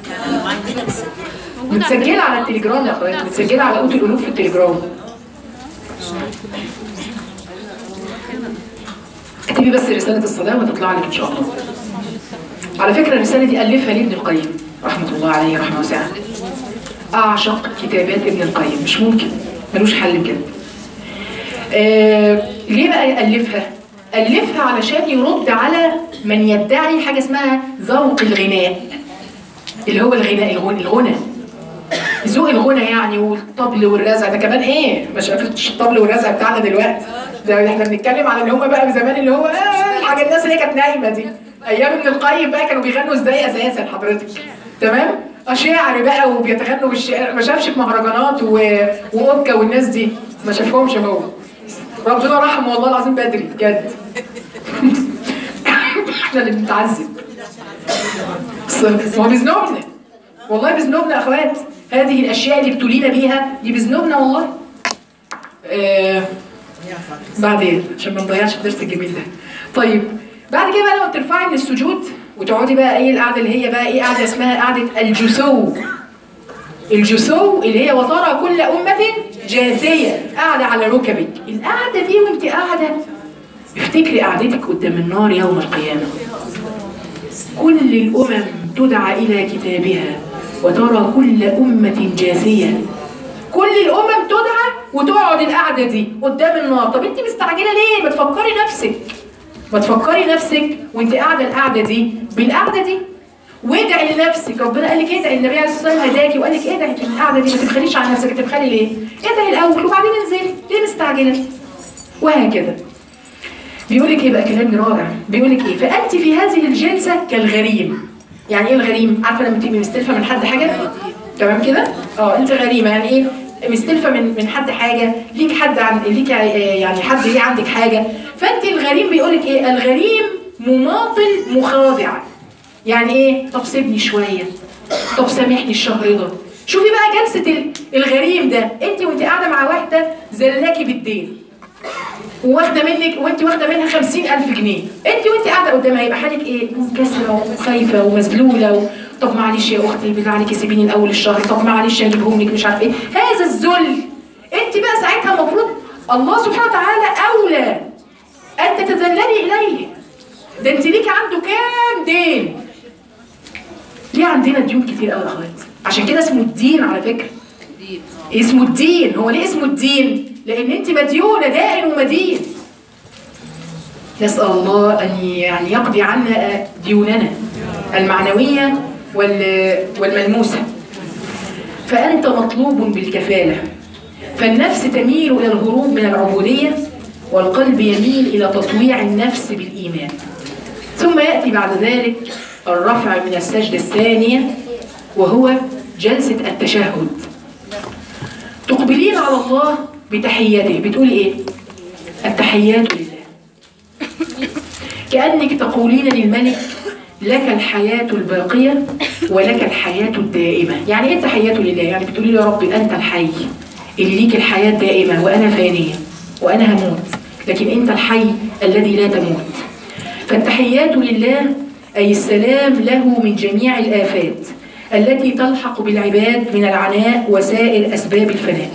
متسجله على التليجرام يا اخوات، متسجله على قوت القلوب في التليجرام. اكتبي بس رساله الصلاه وتطلع لك ان شاء الله. على فكره الرساله دي الفها لي ابن القيم رحمه الله عليه رحمه واسعه. اعشق كتابات ابن القيم، مش ممكن ملوش حل كده. ليه بقى ألفها علشان يرد على من يدعي حاجة اسمها ذوق الغناء، اللي هو الغنى ذوق الغنى يعني، والطبل والرزع. ده كمان ايه؟ ما شافتش الطبل والرزع بتاعنا دلوقتي، ده احنا بنتكلم على اللي هم بقى زمان، اللي هو الحاجة الناس اللي كانت نايمة دي. ايام ابن القيم بقى كانوا بيغنوا ازاي اساسا حضرتك؟ تمام؟ شعر بقى وبيتغنوا بالشعر، ما شافش في مهرجانات واوكا والناس دي، ما شافهمش هو. ربنا رحمه والله العظيم بدري بجد. احنا اللي بنتعذب. هو بذنوبنا والله، بذنوبنا يا اخوات. هذه الاشياء اللي ابتلينا بيها دي بذنوبنا والله. بعدين عشان ما نضيعش الدرس الجميل ده. طيب بعد كده بقى لما ترفعي من السجود وتقعدي بقى ايه القعده اللي هي بقى ايه؟ قعده اسمها قعده الجثو. الجثو اللي هي وترى كل امه جاثيه، قاعده على ركبك. القعده دي وانت قاعده افتكري قعدتك قدام النار يوم القيامه. كل الامم تدعى الى كتابها وترى كل امه جاثيه. كل الامم تدعى وتقعد القعده دي قدام النار. طب انت مستعجله ليه؟ ما تفكري نفسك، ما تفكري نفسك وانت قاعده القعده دي بالقعده دي، وادعي لنفسك. ربنا قال لك ادعي، النبي عليه الصلاه والسلام هداكي وقال لك ادعي في القعده دي، ما تبخليش على نفسك. تبخلي ليه؟ ادعي الاول وبعدين انزلي، ليه مستعجله؟ وهكذا. بيقول لك ايه بقى كلام رائع، بيقول لك ايه؟ فانت في هذه الجلسه كالغريم. يعني ايه الغريم؟ عارفه لما تبقي مستلفه من حد حاجه؟ تمام كده؟ انت غريمه. يعني ايه؟ مستلفه من حد حاجه، ليك حد ليك يعني حد ليه عندك حاجه، فانت الغريم. بيقول لك ايه؟ الغريم مماطل مخاضع. يعني ايه؟ طب سيبني شويه، طب سامحني الشهر ده. شوفي بقى جلسه الغريم ده، انت وانت قاعده مع واحده زلاكي بالدين وواخده منك، وانت واخده منها 50,000 جنيه، انت وانت قاعده قدامها يبقى حالك ايه؟ منكسره وخايفه ومذلوله طب معلش يا اختي بالله عليكي سيبيني الاول الشهر، طب معلش هجيبهم لك مش عارف ايه. هذا الذل انت بقى ساعتها المفروض الله سبحانه وتعالى اولى ان تتذللي اليه. ده انت ليكي عنده كام دين؟ ليه عندنا ديون كتير قوي يا اخوات؟ عشان كده اسمه الدين على فكره. اسمه الدين. هو ليه اسمه الدين؟ لان انت مديونه، دائن ومدين. نسال الله ان يعني يقضي عنا ديوننا المعنويه والملموسة، فأنت مطلوب بالكفالة. فالنفس تميل إلى الهروب من العبودية، والقلب يميل إلى تطويع النفس بالإيمان. ثم يأتي بعد ذلك الرفع من السجدة الثانية، وهو جلسة التشهد. تقبلين على الله بتحياته، بتقولي إيه؟ التحيات لله، كأنك تقولين للملك لك الحياة الباقية ولك الحياة الدائمة. يعني إيه التحيات لله؟ يعني بتقولي له يا رب أنت الحي اللي ليك الحياة الدائمة، وأنا فانية وأنا هموت، لكن أنت الحي الذي لا تموت. فالتحيات لله أي السلام له من جميع الآفات التي تلحق بالعباد من العناء وسائر أسباب الفناء.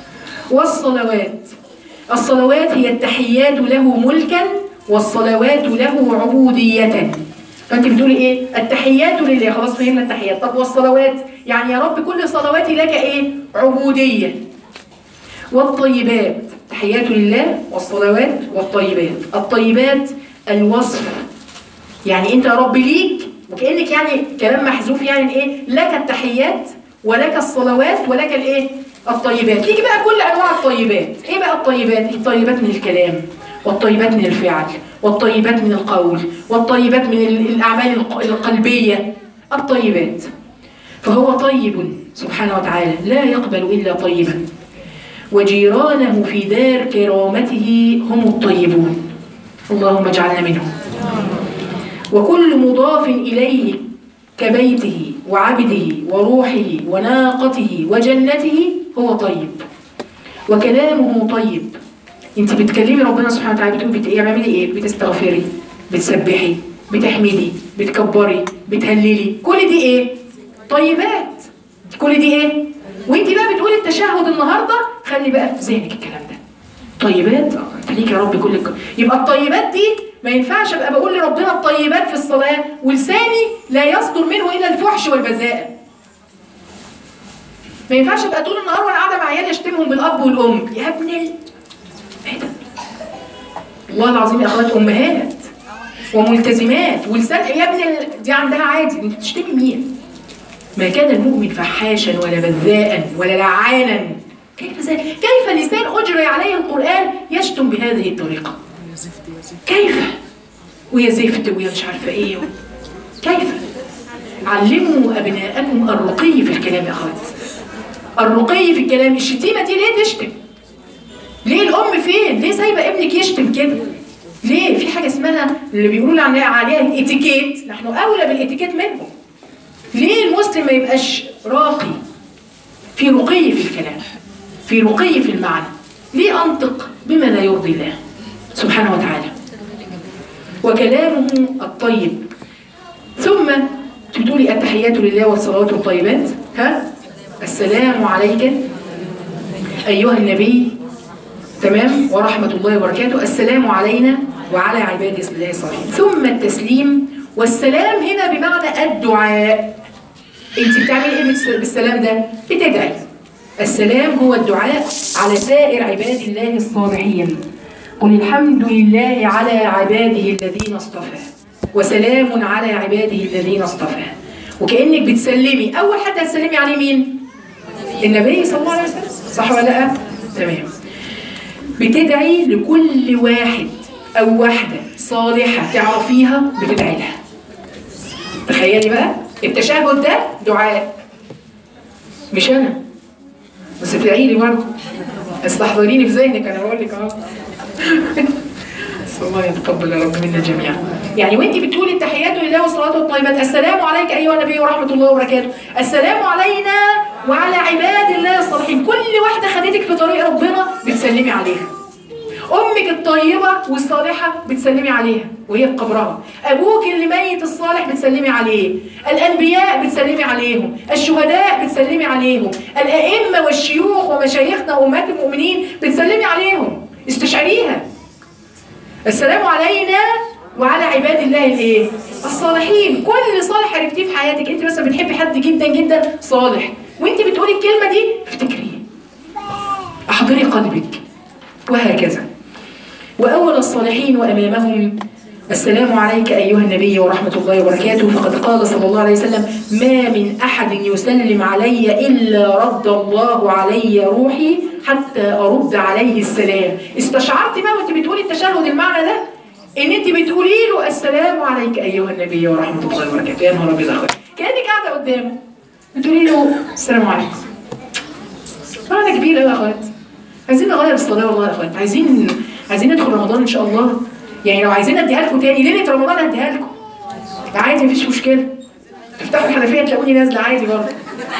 الصلوات هي التحيات له ملكا، والصلوات له عبودية. فأنت بتقولي إيه؟ التحيات لله، خلاص فهمنا التحيات. طب والصلوات؟ يعني يا رب كل صلواتي لك إيه؟ عبودية. والطيبات، تحيات لله والصلوات والطيبات. الطيبات الوصف، يعني أنت يا رب ليك، وكأنك يعني كلام محذوف، يعني إيه؟ لك التحيات ولك الصلوات ولك الإيه؟ الطيبات. يجي بقى كل أنواع الطيبات. إيه بقى الطيبات؟ الطيبات من الكلام، والطيبات من الفعل، والطيبات من القول، والطيبات من الأعمال القلبية. الطيبات. فهو طيب سبحانه وتعالى لا يقبل إلا طيبا، وجيرانه في دار كرامته هم الطيبون، اللهم اجعلنا منهم. وكل مضاف إليه كبيته وعبده وروحه وناقته وجنته هو طيب، وكلامه طيب. انت بتكلمي ربنا سبحانه وتعالى، بتقولي بتعملي ايه؟ بتستغفري، بتسبحي، بتحمدي، بتكبري، بتهللي، كل دي ايه؟ طيبات. كل دي ايه؟ وانت بقى بتقولي التشهد النهارده، خلي بقى في ذهنك الكلام ده. طيبات انت ليك يا رب كل يبقى الطيبات دي ما ينفعش ابقى بقول لربنا الطيبات في الصلاه ولساني لا يصدر منه الا الفحش والبذاءه. ما ينفعش ابقى طول النهار وانا قاعده مع عيالي اشتمهم بالاب والام. يا ابن ايه ده؟ والله العظيم يا اخوات امهات وملتزمات ولسان يا ابن دي عندها عادي. انت بتشتمي مين؟ ما كان المؤمن فحاشا ولا بذاء ولا لعانا. كيف ذلك؟ كيف لسان اجري عليه القران يشتم بهذه الطريقه؟ كيف؟ ويا زفت ويا مش عارفه ايه كيف؟ علموا ابناءكم الرقي في الكلام يا اخوات. الرقي في الكلام. الشتيمه دي ليه تشتم؟ ليه الام فين؟ ليه سايبه ابنك يشتم كده؟ ليه؟ في حاجه اسمها اللي بيقولوا عليها اتيكيت، نحن اولى بالاتيكيت منهم. ليه المسلم ما يبقاش راقي؟ في رقي في الكلام، في رقي في المعنى. ليه انطق بما لا يرضي الله سبحانه وتعالى؟ وكلامه الطيب. ثم تقولي التحيات لله والصلوات والطيبات. السلام عليك ايها النبي، تمام، ورحمه الله وبركاته. السلام علينا وعلى عباد الله الصالحين. ثم التسليم. والسلام هنا بمعنى الدعاء. انت بتعملي ايه بالسلام ده؟ بتدعي. السلام هو الدعاء على سائر عباد الله الصالحين. قل الحمد لله على عباده الذين اصطفى، وسلام على عباده الذين اصطفى. وكأنك بتسلمي. أول حد هتسلمي عليه مين؟ النبي صلى الله عليه وسلم، صح ولا لا؟ تمام. بتدعي لكل واحد أو واحدة صالحة تعرفيها، بتدعي لها. تخيلي بقى التشهد ده دعاء، مش أنا بس تدعي لي برضه، استحضريني في ذهنك. أنا بقول لك أهو. الله يتقبل يا رب منا جميعا. يعني وانت بتقولي التحيات لله والصلاه والطيبات، السلام عليك ايها النبي ورحمه الله وبركاته، السلام علينا وعلى عباد الله الصالحين. كل واحده خدتك في طريق ربنا بتسلمي عليها. امك الطيبه والصالحه بتسلمي عليها وهي في قبرها. ابوك اللي ميت الصالح بتسلمي عليه. الانبياء بتسلمي عليهم. الشهداء بتسلمي عليهم. الائمه والشيوخ ومشايخنا وامهات المؤمنين بتسلمي عليهم. استشعريها. السلام علينا وعلى عباد الله الايه؟ الصالحين. كل صالح عرفتيه في حياتك. انت مثلا بتحبي حد جدا جدا صالح، وانت بتقولي الكلمه دي افتكريه، احضري قلبك، وهكذا. واول الصالحين وامامهم السلام عليك أيها النبي ورحمة الله وبركاته، فقد قال صلى الله عليه وسلم: ما من أحد يسلم علي إلا رد الله علي روحي حتى أرد عليه السلام. استشعرت بقى وأنت بتقولي التشهد المعنى ده؟ إن أنت بتقولي له السلام عليك أيها النبي ورحمة الله وبركاته. يا نهار أبيض، كأنك قاعدة قدامه بتقولي له السلام عليكم. معنى كبير قوي يا أخوات. عايزين نغير الصلاة والله يا أخوات، عايزين ندخل رمضان إن شاء الله. يعني لو عايزين اديها لكم تاني ليله رمضان هديها لكم عادي، مفيش مشكله. تفتحوا الحنفيه تلاقوني نازله عادي برضه.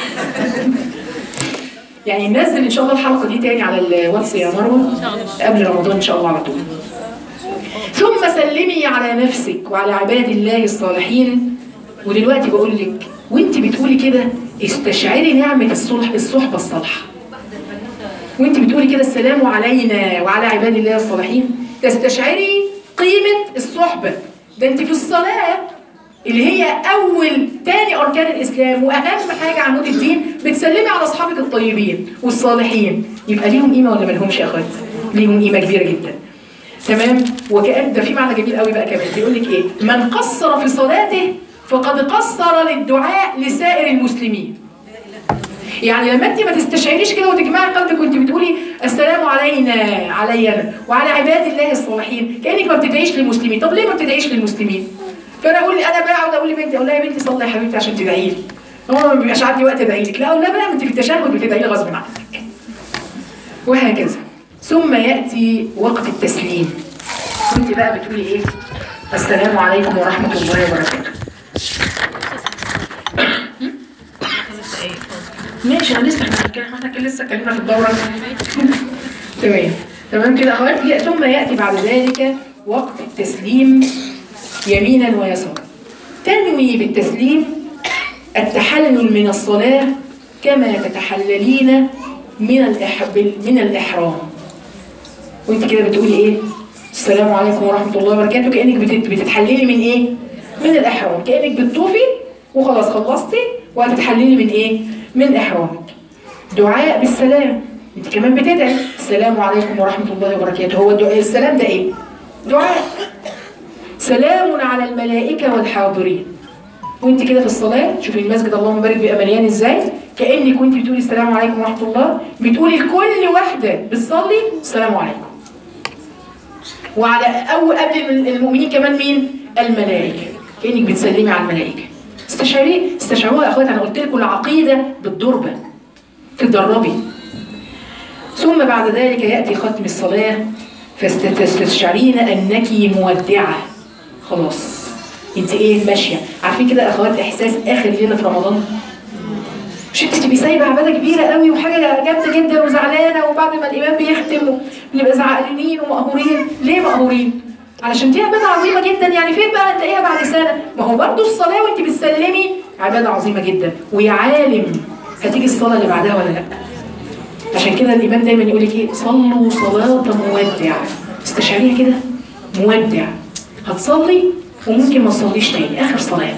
يعني ننزل ان شاء الله الحلقه دي تاني على الواتس يا مروه قبل رمضان ان شاء الله على طول. ثم سلمي على نفسك وعلى عباد الله الصالحين. ودلوقتي بقول لك وانت بتقولي كده استشعري نعمه الصحبه الصالحه. وانت بتقولي كده السلام علينا وعلى عباد الله الصالحين، تستشعري قيمة الصحبة. ده انت في الصلاة اللي هي أول تاني أركان الإسلام وأهم حاجة عمود الدين بتسلمي على أصحابك الطيبين والصالحين، يبقى ليهم قيمة ولا مالهمش يا أخوات؟ ليهم قيمة كبيرة جدا. تمام؟ وكأن ده في معنى جميل قوي بقى كمان بيقول لك إيه؟ من قصر في صلاته فقد قصر للدعاء لسائر المسلمين. يعني لما انت ما تستشعريش كده وتجمعي قلبك وانت بتقولي السلام علينا وعلى عباد الله الصالحين، كانك ما بتدعيش للمسلمين. طب ليه ما بتدعيش للمسلمين؟ فانا بقعد اقول لبنتي، اقول لها يا بنتي صلي يا حبيبتي عشان تدعي لي. هو ما بيبقاش عندي وقت ادعي لك، لا اقول لها بقى انت في التشهد بتدعي لي غصب عنك. وهكذا. ثم ياتي وقت التسليم. كنت بقى بتقولي ايه؟ السلام عليكم ورحمه الله وبركاته. ماشي انا لسه احنا لسه اتكلمنا في الدوره. تمام كده اخوات. ثم ياتي بعد ذلك وقت التسليم يمينا ويسارا. تنوي بالتسليم التحلل من الصلاه كما تتحللين من الاحرام. وانت كده بتقولي ايه؟ السلام عليكم ورحمه الله وبركاته، كانك بتتحللي من ايه؟ من الاحرام، كانك بتطوفي وخلاص خلصتي وهتتحللي من ايه؟ من إحرامك. دعاء بالسلام، انت كمان بتدعي السلام عليكم ورحمة الله وبركاته. هو السلام ده ايه؟ دعاء. سلام على الملائكة والحاضرين. وانت كده في الصلاة شوفي المسجد اللهم بارك بيبقى مليان ازاي، كأنك وانت بتقولي السلام عليكم ورحمة الله بتقولي لكل واحدة بتصلي السلام عليكم. وعلى قبل المؤمنين كمان مين؟ الملائكة، كأنك بتسلمي على الملائكة. استشعروها يا اخوات. انا قلت لكم العقيده بالضربه تتدربي. ثم بعد ذلك ياتي ختم الصلاه فاستشعرين انك مودعه. خلاص انت ايه ماشيه. عارفين كده يا اخوات احساس اخر ليله في رمضان؟ مش انت تبقي سايبه عباده كبيره قوي وحاجه جامده جدا وزعلانه، وبعد ما الامام بيختم بنبقى زعلانين ومقهورين. ليه مقهورين؟ علشان دي عباده عظيمه جدا. يعني فين بقى هتلاقيها بعد سنه؟ ما هو برضه الصلاه وانت بتسلمي عباده عظيمه جدا. ويا عالم هتيجي الصلاه اللي بعدها ولا لا. عشان كده الامام دايما يقول لك ايه؟ صلوا صلاه مودع. استشعريها كده، مودع. هتصلي وممكن ما تصليش تاني. اخر صلاه،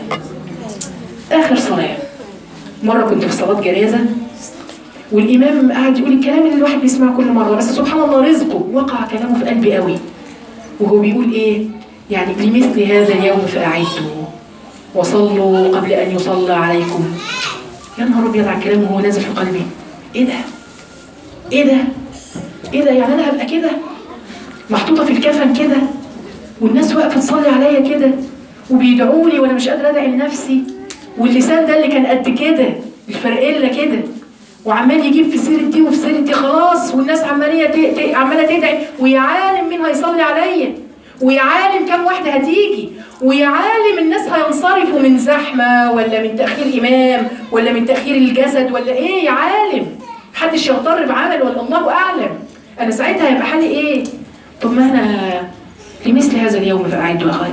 اخر صلاه. مره كنت في صلاه جنازه والامام قاعد يقول الكلام اللي الواحد بيسمعه كل مره، بس سبحان الله رزقه وقع كلامه في قلبي قوي. وهو بيقول ايه؟ يعني لمثل هذا اليوم فأعدوا وصلوا قبل أن يصلى عليكم. يا نهار أبيض على الكلام وهو نازل في قلبي. إيه ده؟ إيه ده؟ إيه ده؟ يعني أنا هبقى كده؟ محطوطة في الكفن كده والناس واقفة تصلي عليا كده وبيدعوا لي وأنا مش قادرة أدعي لنفسي، واللسان ده اللي كان قد كده الفرقلة كده وعمال يجيب في سيرة دي وفي سيرة دي خلاص، والناس عمالة تدعي، ويا عالم مين هيصلي عليا، ويا عالم كم واحدة هتيجي، ويا عالم الناس هينصرفوا من زحمة ولا من تأخير إمام ولا من تأخير الجسد ولا إيه. يا عالم محدش يغتر بعمل ولا الله أعلم. أنا ساعتها هيبقى حالي إيه؟ طب ما أنا لمثل هذا اليوم فأعدوا أخوات.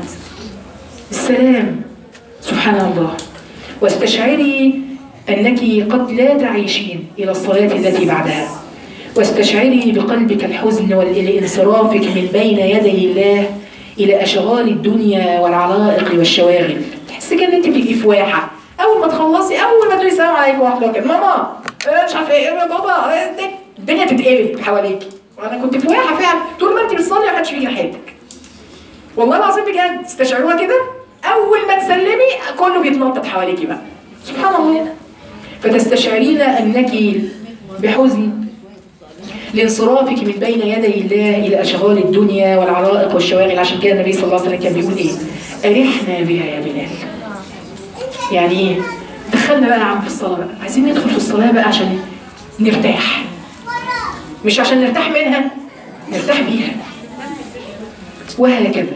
السلام سبحان الله. واستشعري أنك قد لا تعيشين إلى الصلاة التي بعدها، واستشعري بقلبك الحزن والانصرافك من بين يدي الله إلى أشغال الدنيا والعلائق والشواغل. تحسي كأن أنت بتبقي فواحة. أول ما تخلصي، أول ما تقولي السلام عليكم ورحمة الله وبركاته، ماما مش عارفة إيه بابا، الدنيا تتقلب حواليكي. وأنا كنت فواحة فعلا. طول ما أنت بتصلي محدش بيجي ناحيتك. والله العظيم بجد استشعروها كده، اول ما تسلمي كله بيتنطط حواليكي بقى، سبحان الله. فتستشعرين انك بحزن لانصرافك من بين يدي الله الى اشغال الدنيا والعرائق والشواغل. عشان كده النبي صلى الله عليه وسلم كان بيقول ايه؟ ارحنا بها يا بلال. يعني ايه؟ دخلنا بقى يا عم في الصلاه بقى، عايزين ندخل في الصلاه بقى عشان نرتاح، مش عشان نرتاح منها، نرتاح بيها. وهكذا.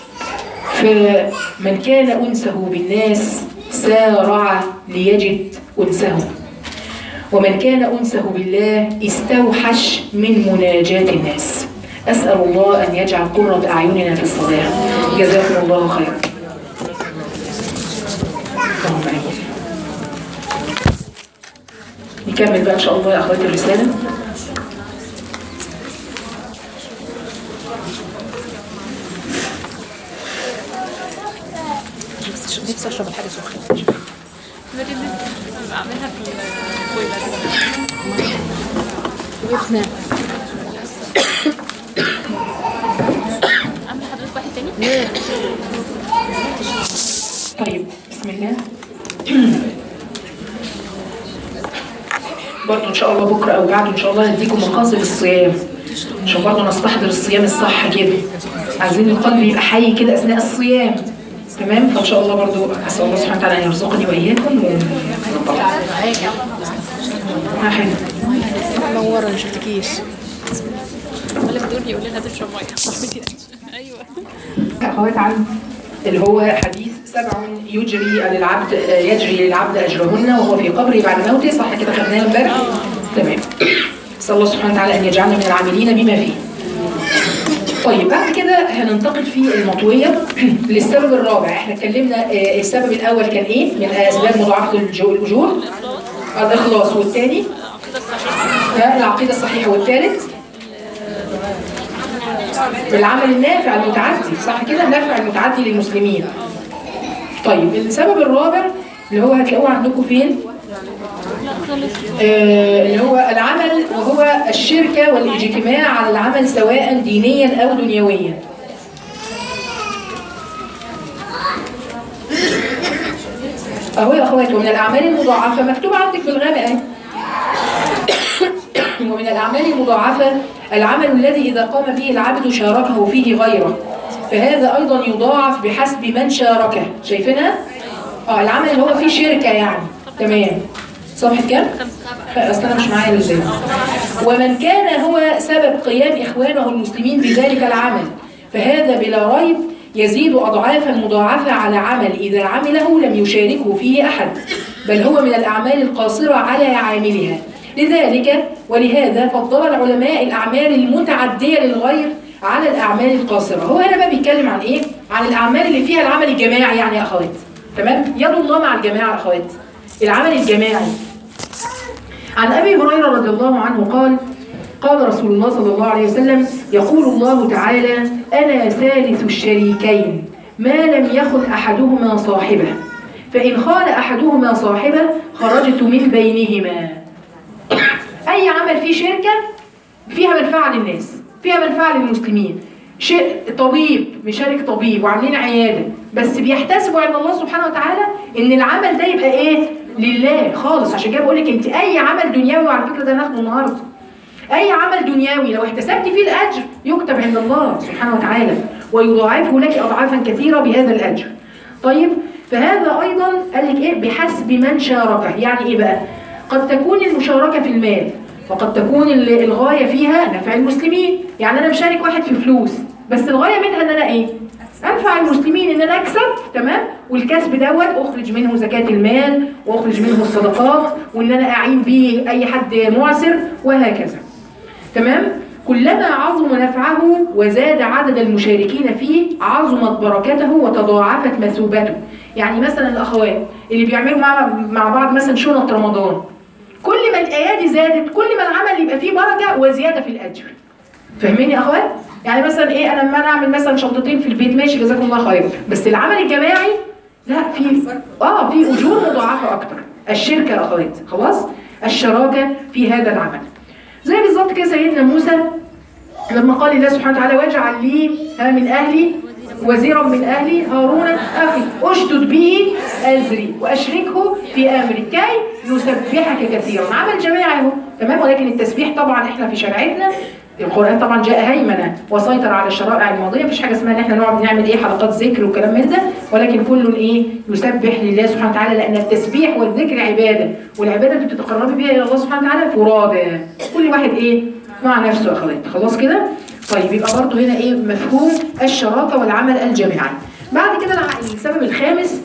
فمن كان أنسه بالناس سارع ليجد أنسه، ومن كان أنسه بالله استوحش من مناجاة الناس. أسأل الله أن يجعل قرة أعيننا في الصلاة. جزاكم الله خيرا. نكمل بقى إن شاء الله يا أخواتي الرسالة. نفسي اشرب الحاجه سخنه. بعملها في الكويلة. اعمل حضرتك واحد تاني؟ طيب بسم الله. برضه ان شاء الله بكره او بعده ان شاء الله نديكم مقاصد الصيام، عشان برضه نستحضر الصيام الصح كده. عايزين القلب يبقى حي كده اثناء الصيام، تمام؟ فان شاء الله برضو اسال الله سبحانه وتعالى ان يرزقني واياكم حلو. منوره ما شفتكيش ولا بتقول بيقول لها تشرب ميه صاحبتي. ايوه اخوات عن اللي هو حديث 7 يجري للعبد اجرهن وهو في قبره بعد موته، صح كده؟ خدناه امبارح، تمام. اسال الله سبحانه وتعالى ان يجعلنا من العاملين بما فيه. طيب بعد كده هننتقل في المطوية للسبب الرابع. احنا اتكلمنا السبب الأول كان ايه؟ من أسباب مضاعفة الأجور، الإخلاص، والثاني العقيدة الصحيحة، والثالث العمل النافع المتعدي، صح كده؟ النافع المتعدي للمسلمين. طيب السبب الرابع اللي هو هتلاقوه عندكم فين؟ اللي هو العمل، وهو الشركة والاجتماع على العمل سواء دينيا أو دنيويا. أهو يا أخواتي، ومن الأعمال المضاعفة مكتوب عندك بالغامق أهي. ومن الأعمال المضاعفة العمل الذي إذا قام به العبد شاركه فيه غيره، فهذا أيضا يضاعف بحسب من شاركه. شايفينها؟ العمل اللي هو فيه شركة يعني، تمام. صفحة كام؟ أصل أنا مش معايا الزي. ومن كان هو سبب قيام إخوانه المسلمين بذلك العمل، فهذا بلا ريب يزيد أضعافا مضاعفة على عمل إذا عمله لم يشاركه فيه أحد، بل هو من الأعمال القاصرة على عاملها. لذلك ولهذا فضل العلماء الأعمال المتعدية للغير على الأعمال القاصرة. هو هنا بقى بيتكلم عن إيه؟ عن الأعمال اللي فيها العمل الجماعي يعني يا أخوات، تمام؟ يد الله مع الجماعة يا أخوات، العمل الجماعي. عن أبي هريرة رضي الله عنه قال: قال رسول الله صلى الله عليه وسلم: يقول الله تعالى: أنا ثالث الشريكين ما لم يخن أحدهما صاحبه، فإن خان أحدهما صاحبه خرجت من بينهما. أي عمل فيه شركة فيها منفعة للناس، فيها منفعة للمسلمين. طبيب مشارك طبيب وعاملين عيادة، بس بيحتسبوا عند الله سبحانه وتعالى إن العمل ده يبقى إيه؟ لله خالص. عشان كده بقول لك أنت أي عمل دنيوي، وعلى فكرة ده ناخده النهارده، أي عمل دنيوي لو احتسبت فيه الأجر يكتب عند الله سبحانه وتعالى ويضاعفه لك أضعافا كثيرة بهذا الأجر. طيب فهذا أيضا قال لك إيه؟ بحسب من شاركه. يعني إيه بقى؟ قد تكون المشاركة في المال، وقد تكون الغاية فيها نفع المسلمين. يعني أنا مشارك واحد في فلوس، بس الغاية منها إن أنا إيه؟ أنفع المسلمين، إن أنا أكسب، تمام؟ والكسب دوت أخرج منه زكاة المال، وأخرج منه الصدقات، وإن أنا أعين به أي حد معسر، وهكذا. تمام؟ كلما عظم نفعه وزاد عدد المشاركين فيه عظمت بركته وتضاعفت مثوبته. يعني مثلا الأخوات اللي بيعملوا مع بعض مثلا شنط رمضان، كل ما الأيادي زادت كل ما العمل يبقى فيه بركة وزيادة في الأجر. فاهمين يا أخوات؟ يعني مثلا إيه، أنا لما أعمل مثلا شنطتين في البيت ماشي جزاكم الله خير، بس العمل الجماعي لا، في أجور مضاعفة أكتر. الشركة يا أخوات، خلاص؟ الشراكة في هذا العمل. زي بالظبط كده سيدنا موسى لما قال الله سبحانه وتعالى: واجعل لي من أهلي وزيرا من اهلي هارون اخي اشدد به ازري واشركه في امري كي نسبحك كثيرا. عمل جماعي اهو تمام. ولكن التسبيح طبعا احنا في شريعتنا القرآن طبعا جاء هيمنة وسيطر على الشرائع الماضية. مفيش حاجة اسمها ان احنا نقعد نعمل ايه حلقات ذكر وكلام من ده، ولكن كل ايه يسبح لله سبحانه وتعالى، لأن التسبيح والذكر عبادة، والعبادة دي بتتقربي بيها إلى الله سبحانه وتعالى فرادى، كل واحد ايه مع نفسه. أخوات خلاص كده؟ طيب يبقى برضه هنا ايه مفهوم الشراكة والعمل الجماعي. بعد كده السبب الخامس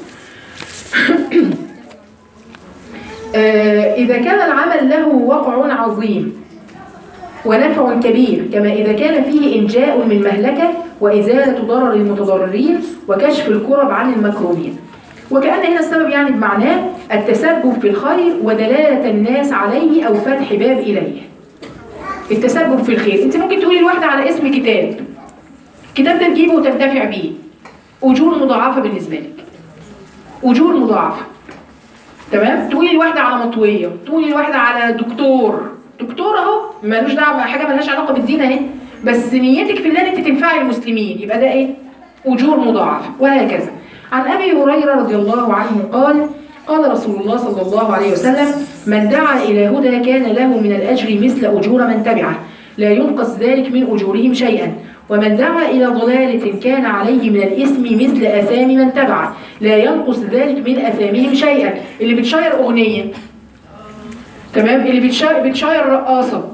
إذا كان العمل له وقع عظيم ونفع كبير، كما إذا كان فيه إنجاء من مهلكة وإزالة ضرر المتضررين وكشف الكرب عن المكروبين. وكأن هنا السبب يعني بمعناه التسبب في الخير ودلالة الناس عليه أو فتح باب إليه. التسبب في الخير، أنت ممكن تقولي الواحدة على اسم كتاب ده تجيبه وتنتفع بيه، أجور مضاعفة بالنسبة لك، أجور مضاعفة تمام. تقولي الواحدة على مطوية، تقولي الواحدة على دكتور اهو مالوش دعوه حاجه مالهاش علاقه بالدين اهي، بس نيتك في الله انت تنفعي المسلمين، يبقى ده ايه اجور مضاعفه. وهكذا. عن ابي هريره رضي الله عنه قال رسول الله صلى الله عليه وسلم: من دعا الى هدى كان له من الاجر مثل اجور من تبعه لا ينقص ذلك من اجورهم شيئا، ومن دعا الى ضلاله كان عليه من الاثم مثل اثام من تبعه لا ينقص ذلك من اثامهم شيئا. اللي بتشير اغنيه تمام، اللي بتشاير رقاصه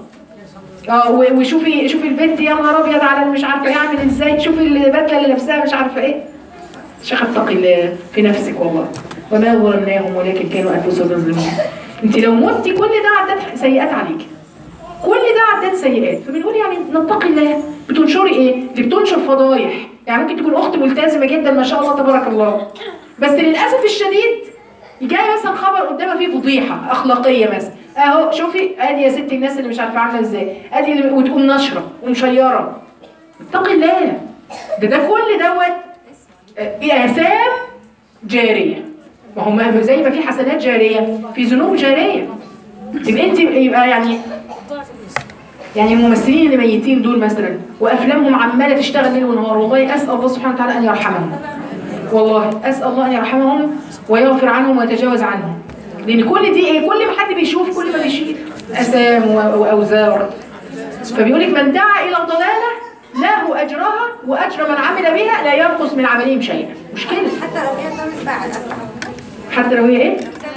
وشوفي البنت يا نهار ابيض على مش عارفه يعمل ازاي، شوفي البدله اللي لابساها مش عارفه ايه. شيخ اتقي الله في نفسك والله، وما ظلمناهم ولكن كانوا انفسهم يظلمون. انت لو متي كل ده عدت سيئات عليك، كل ده عدت سيئات. فبنقول يعني نتقي الله. بتنشري ايه؟ اللي بتنشر فضايح. يعني ممكن تكون اخت ملتزمه جدا ما شاء الله تبارك الله، بس للاسف الشديد جاي مثلا خبر قدامها فيه فضيحه اخلاقيه مثلا، اهو شوفي ادي يا ستي الناس اللي مش عارفه عامله ازاي، ادي اللي وتقوم نشره ومشيره. اتقي الله. ده كل دوت اثام جاريه. ما هو زي ما في حسنات جاريه في ذنوب جاريه. يبقى انت يبقى يعني الممثلين اللي ميتين دول مثلا وافلامهم عماله تشتغل ليل ونهار، والله اسال الله سبحانه وتعالى ان يرحمهم، والله اسال الله ان يرحمهم ويغفر عنهم ويتجاوز عنهم. لان كل دي ايه؟ كل ما حد بيشوف كل ما بيشيل اثام واوزار. فبيقول لك من دعا الى ضلاله له اجرها واجر من عمل بها لا ينقص من عملهم شيئا. مشكله حتى لو هي كانت بعد، حتى لو هي ايه؟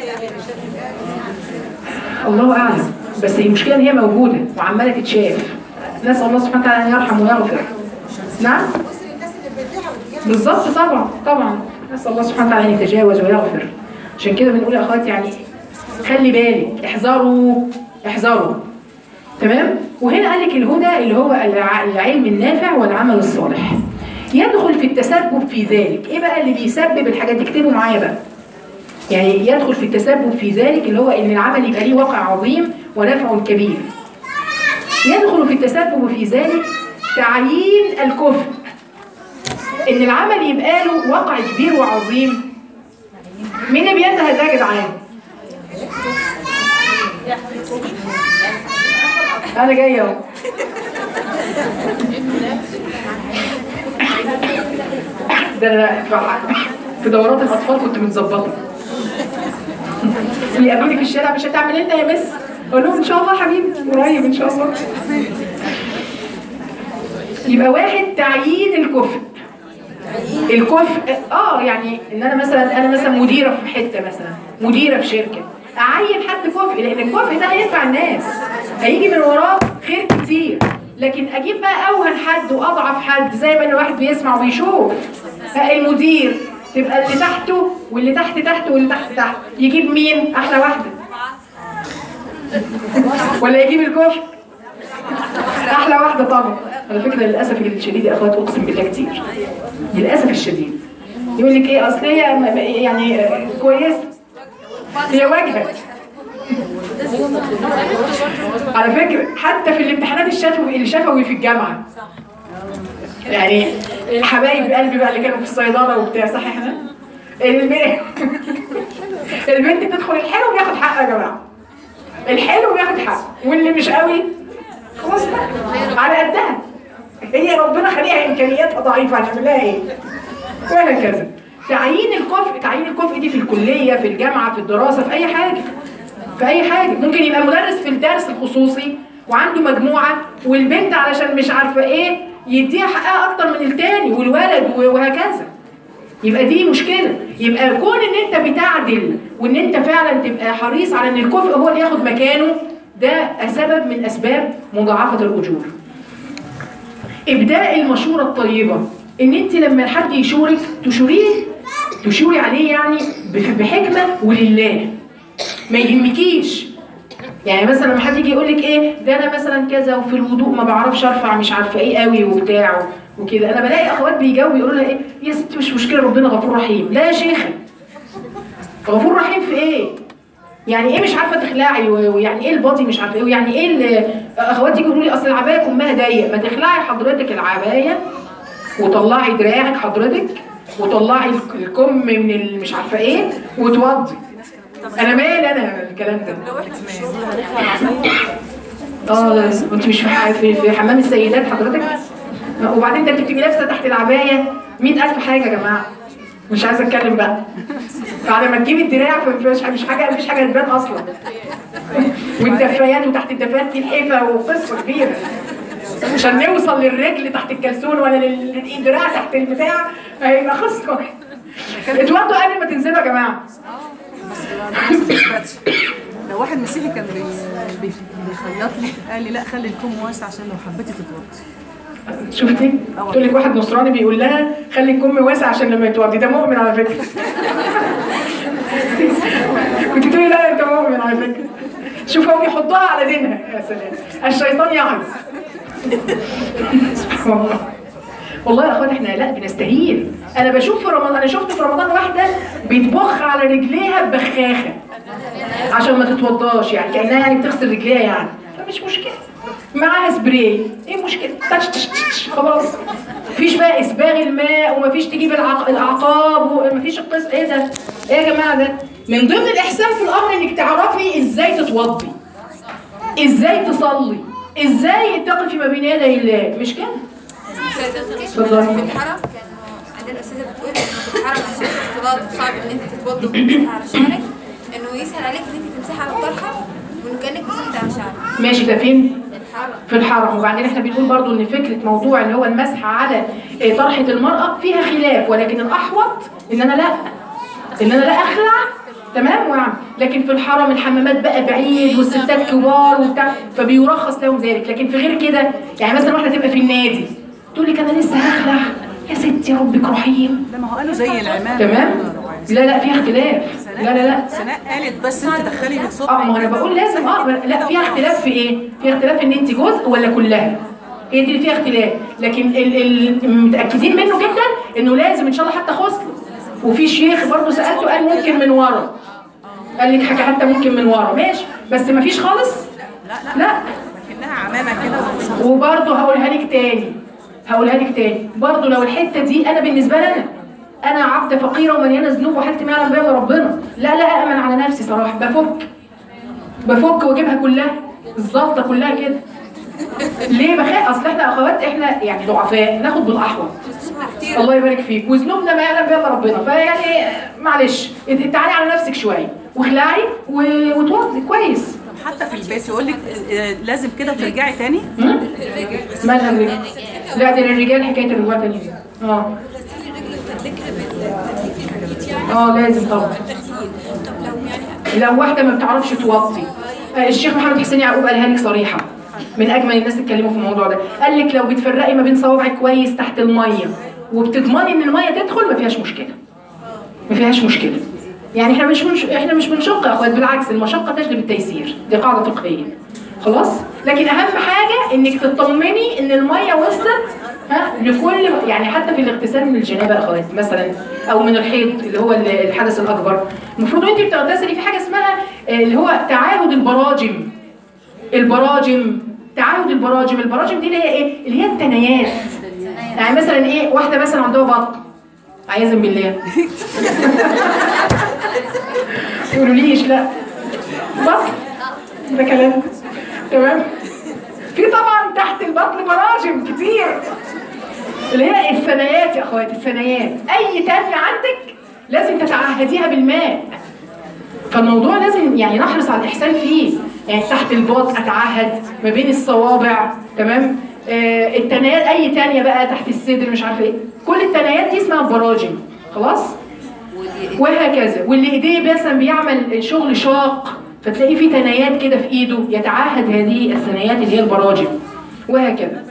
الله اعلم. بس المشكله ان هي موجوده وعماله تتشاف. نسال الله سبحانه وتعالى ان يرحم ويغفر. نعم بالظبط. طبعا نسال الله سبحانه وتعالى ان يتجاوز ويغفر. عشان كده بنقول يا اخواتي يعني خلي بالك، احذروا تمام. وهنا قال لك الهدى اللي هو العلم النافع والعمل الصالح، يدخل في التسبب في ذلك. ايه بقى اللي بيسبب الحاجات دي؟ اكتبوا معايا بقى. يعني يدخل في التسبب في ذلك اللي هو ان العمل يبقى ليه وقع عظيم ونفع كبير. يدخل في التسبب في ذلك تعيين الكفء، ان العمل يبقى له وقع كبير وعظيم. مين اللي بينتهي ده يا جدعان؟ انا جايه اهو. ده انا في دورات الاطفال كنت متظبطه. بيقابلوني في الشارع: مش هتعمل انت يا مس؟ اقول لهم ان شاء الله حبيبي قريب ان شاء الله. يبقى واحد تعيين الكفء. يعني ان انا مثلا مديره في حته، مثلا مديره في شركه، اعين حد كفء، لان الكفء ده هينفع الناس، هيجي من وراه خير كتير. لكن اجيب بقى اوهن حد واضعف حد زي ما الواحد بيسمع ويشوف. المدير تبقى اللي تحته واللي تحت واللي تحت، يجيب مين؟ احلى واحده. ولا يجيب الكفء؟ احلى واحده طبعا. على فكره للاسف الشديد يا اخوات اقسم بالله كتير، للاسف الشديد يقول لك ايه؟ اصل هي يعني كويسه، هي واجهه. على فكره حتى في الامتحانات الشفوي في الجامعه، يعني حبايب قلبي بقى اللي كانوا في الصيدله وبتاع، صح احنا البنت تدخل الحلو بياخد حق يا جماعه، الحلو بياخد حق، واللي مش قوي خلاص بقى على قدها. هي ربنا خليها امكانياتها ضعيفه، هنعمل لها ايه؟ وهكذا. تعيين الكفء دي في الكليه، في الجامعه، في الدراسه، في اي حاجه. في اي حاجه. ممكن يبقى مدرس في الدرس الخصوصي وعنده مجموعه، والبنت علشان مش عارفه ايه يديها حقها اكتر من التاني، والولد وهكذا. يبقى دي مشكله. يبقى كون ان انت بتعدل وان انت فعلا تبقى حريص على ان الكفء هو اللي ياخد مكانه، ده سبب من اسباب مضاعفه الاجور. ابداء المشوره الطيبه، ان انت لما حد يشورك تشوري عليه يعني بحكمه ولله، ما يهمكيش. يعني مثلا لما حد يجي يقول لك ايه ده انا مثلا كذا وفي الوضوء ما بعرفش ارفع مش عارفه ايه قوي وبتاع وكده، انا بلاقي اخوات بيجاوبوا يقولوا لها ايه يا ستي مش مشكله ربنا غفور رحيم. لا يا شيخه، غفور رحيم في ايه؟ يعني ايه مش عارفه تخلعي، ويعني ايه الباطي مش عارفه ايه، ويعني ايه اخواتي يقولوا لي اصل العبايه كمها ضيق. ما تخلعي حضرتك العبايه وطلعي دراعك حضرتك وطلعي الكم من مش عارفه ايه وتوضي. انا مالي انا الكلام ده. انت مش في حمام السيدات حضرتك؟ وبعدين انت بتبقي لابسه تحت العبايه 100,000 حاجه يا جماعه. مش عايزه اتكلم بقى. بعد ما تجيبي الدراع مفيش حاجه تبان اصلا. والدفايات وتحت الدفايات في الحيفه وقصه كبيره. عشان نوصل للرجل تحت الكلسون ولا للدراع تحت البتاع هيبقى قصه. اتوضوا قبل ما تنزلوا يا جماعه. لو واحد مسيحي كان بيخيط لي قال لي لا خلي الكم واسع عشان لو حبيتي تتوضي. شفتي؟ تقول لك واحد نصراني بيقول لها خلي الكم واسع عشان لما يتوضي. ده مؤمن على فكره. كنت تقولي لا انت مؤمن على فكره. شوف هو بيحطها على دينها. يا سلام، الشيطان يعظ. سبحان الله. والله يا اخوان احنا لا بنستهين. انا بشوف في رمضان، انا شفت في رمضان واحده بتبخ على رجليها ببخاخه عشان ما تتوضاش، يعني كانها يعني بتغسل رجليها يعني. فمش مشكله، معاها سبراي، ايه المشكله؟ خلاص. مفيش بقى اسباغ الماء ومفيش تجيب الاعقاب ومفيش القصه. ايه ده؟ ايه يا جماعه ده؟ من ضمن الاحسان في الامر انك تعرفي ازاي تتوضي، ازاي تصلي، ازاي تقفي ما بين يدي الله. مش كده؟ في الحرم كانوا عندنا استاذه بتقول انه في الحرم عشان الاختلاط صعب ان انت تتوضي وتمسح على شعرك، انه يسهل عليك ان انت تمسحي على الطرحه وانه كانك مسحتي على شعرك. ماشي، ده فين؟ في الحرم. وبعدين احنا بنقول برضو ان فكره موضوع اللي هو المسح على طرحه المراه فيها خلاف، ولكن الاحوط ان انا لا اخلع. تمام ويعني. لكن في الحرم الحمامات بقى بعيد والستات كبار وبتاع، فبيرخص لهم ذلك. لكن في غير كده يعني مثلا واحده تبقى في النادي تقول لك انا لسه هخلع يا ستي ربك رحيم. لا ما هو قالوا زي العمام. تمام؟ لا في اختلاف. لا سناء قالت بس انت تدخلي بصوت. ما انا بقول لازم لا فيها اختلاف في ايه؟ فيها اختلاف ان انت جزء ولا كلها. هي دي اللي فيها اختلاف. لكن المتاكدين منه جدا انه لازم ان شاء الله حتى غسل. وفي شيخ برضه سالته قال ممكن من ورا. قال لك حاجه حتى ممكن من ورا ماشي، بس ما فيش خالص. لا لكنها عمامه كده. وبرضه هقولها لك تاني برضه لو الحته دي انا بالنسبه لي انا عبده فقيره ومليانه ذنوب وحالتي ما يعلم بها ربنا، لا أأمن على نفسي صراحه. بفك واجيبها كلها الظبطه كلها كده. ليه بخاف؟ اصل احنا اخوات احنا يعني ضعفاء، ناخد بالاحوط. الله يبارك فيك. وذنوبنا ما يعلم بها ربنا، فيعني معلش تعالي على نفسك شويه واخلعي وتوضي كويس. حتى في البيت يقول لك لازم كده ترجعي تاني. مالها الرجال؟ لا ده للرجال حكايه الرجوع تاني. لازم طبعا. لو واحده ما بتعرفش توطي، الشيخ محمد حسين يعقوب قالها لك صريحه، من اجمل الناس اللي اتكلموا في الموضوع ده. قال لك لو بتفرقي ما بين صوابعك كويس تحت الميه وبتضمني ان الميه تدخل ما فيهاش مشكله. يعني احنا مش بنشق يا اخوات، بالعكس المشقه تجلب التيسير، دي قاعده فقهيه. خلاص؟ لكن اهم حاجه انك تطمني ان الميه وصلت لكل، يعني حتى في الاغتسال من الجنابه يا اخوات مثلا او من الحيض اللي هو الحدث الاكبر، المفروض وانت بتغتسلي في حاجه اسمها اللي هو تعاهد البراجم دي اللي هي ايه؟ اللي هي التنايات. يعني مثلا ايه؟ واحده مثلا عندها بطن عايزا بالله يقولوليش لا بطن ده كلام تمام. في طبعا تحت البطن براجم كتير، اللي هي الثنايات يا اخواتي، الثنايات. اي تانية عندك لازم تتعهديها بالماء. فالموضوع لازم يعني نحرص على الاحسان فيه، يعني تحت الباط اتعهد، ما بين الصوابع، تمام. التنايات اي تانية بقى تحت الصدر مش عارفه ايه، كل التنايات دي اسمها براجم، خلاص. وهكذا. واللي ايديه مثلا بيعمل شغل شاق فتلاقيه في تنايات كده في ايده، يتعهد هذه الثنايات اللي هي البراجم، وهكذا.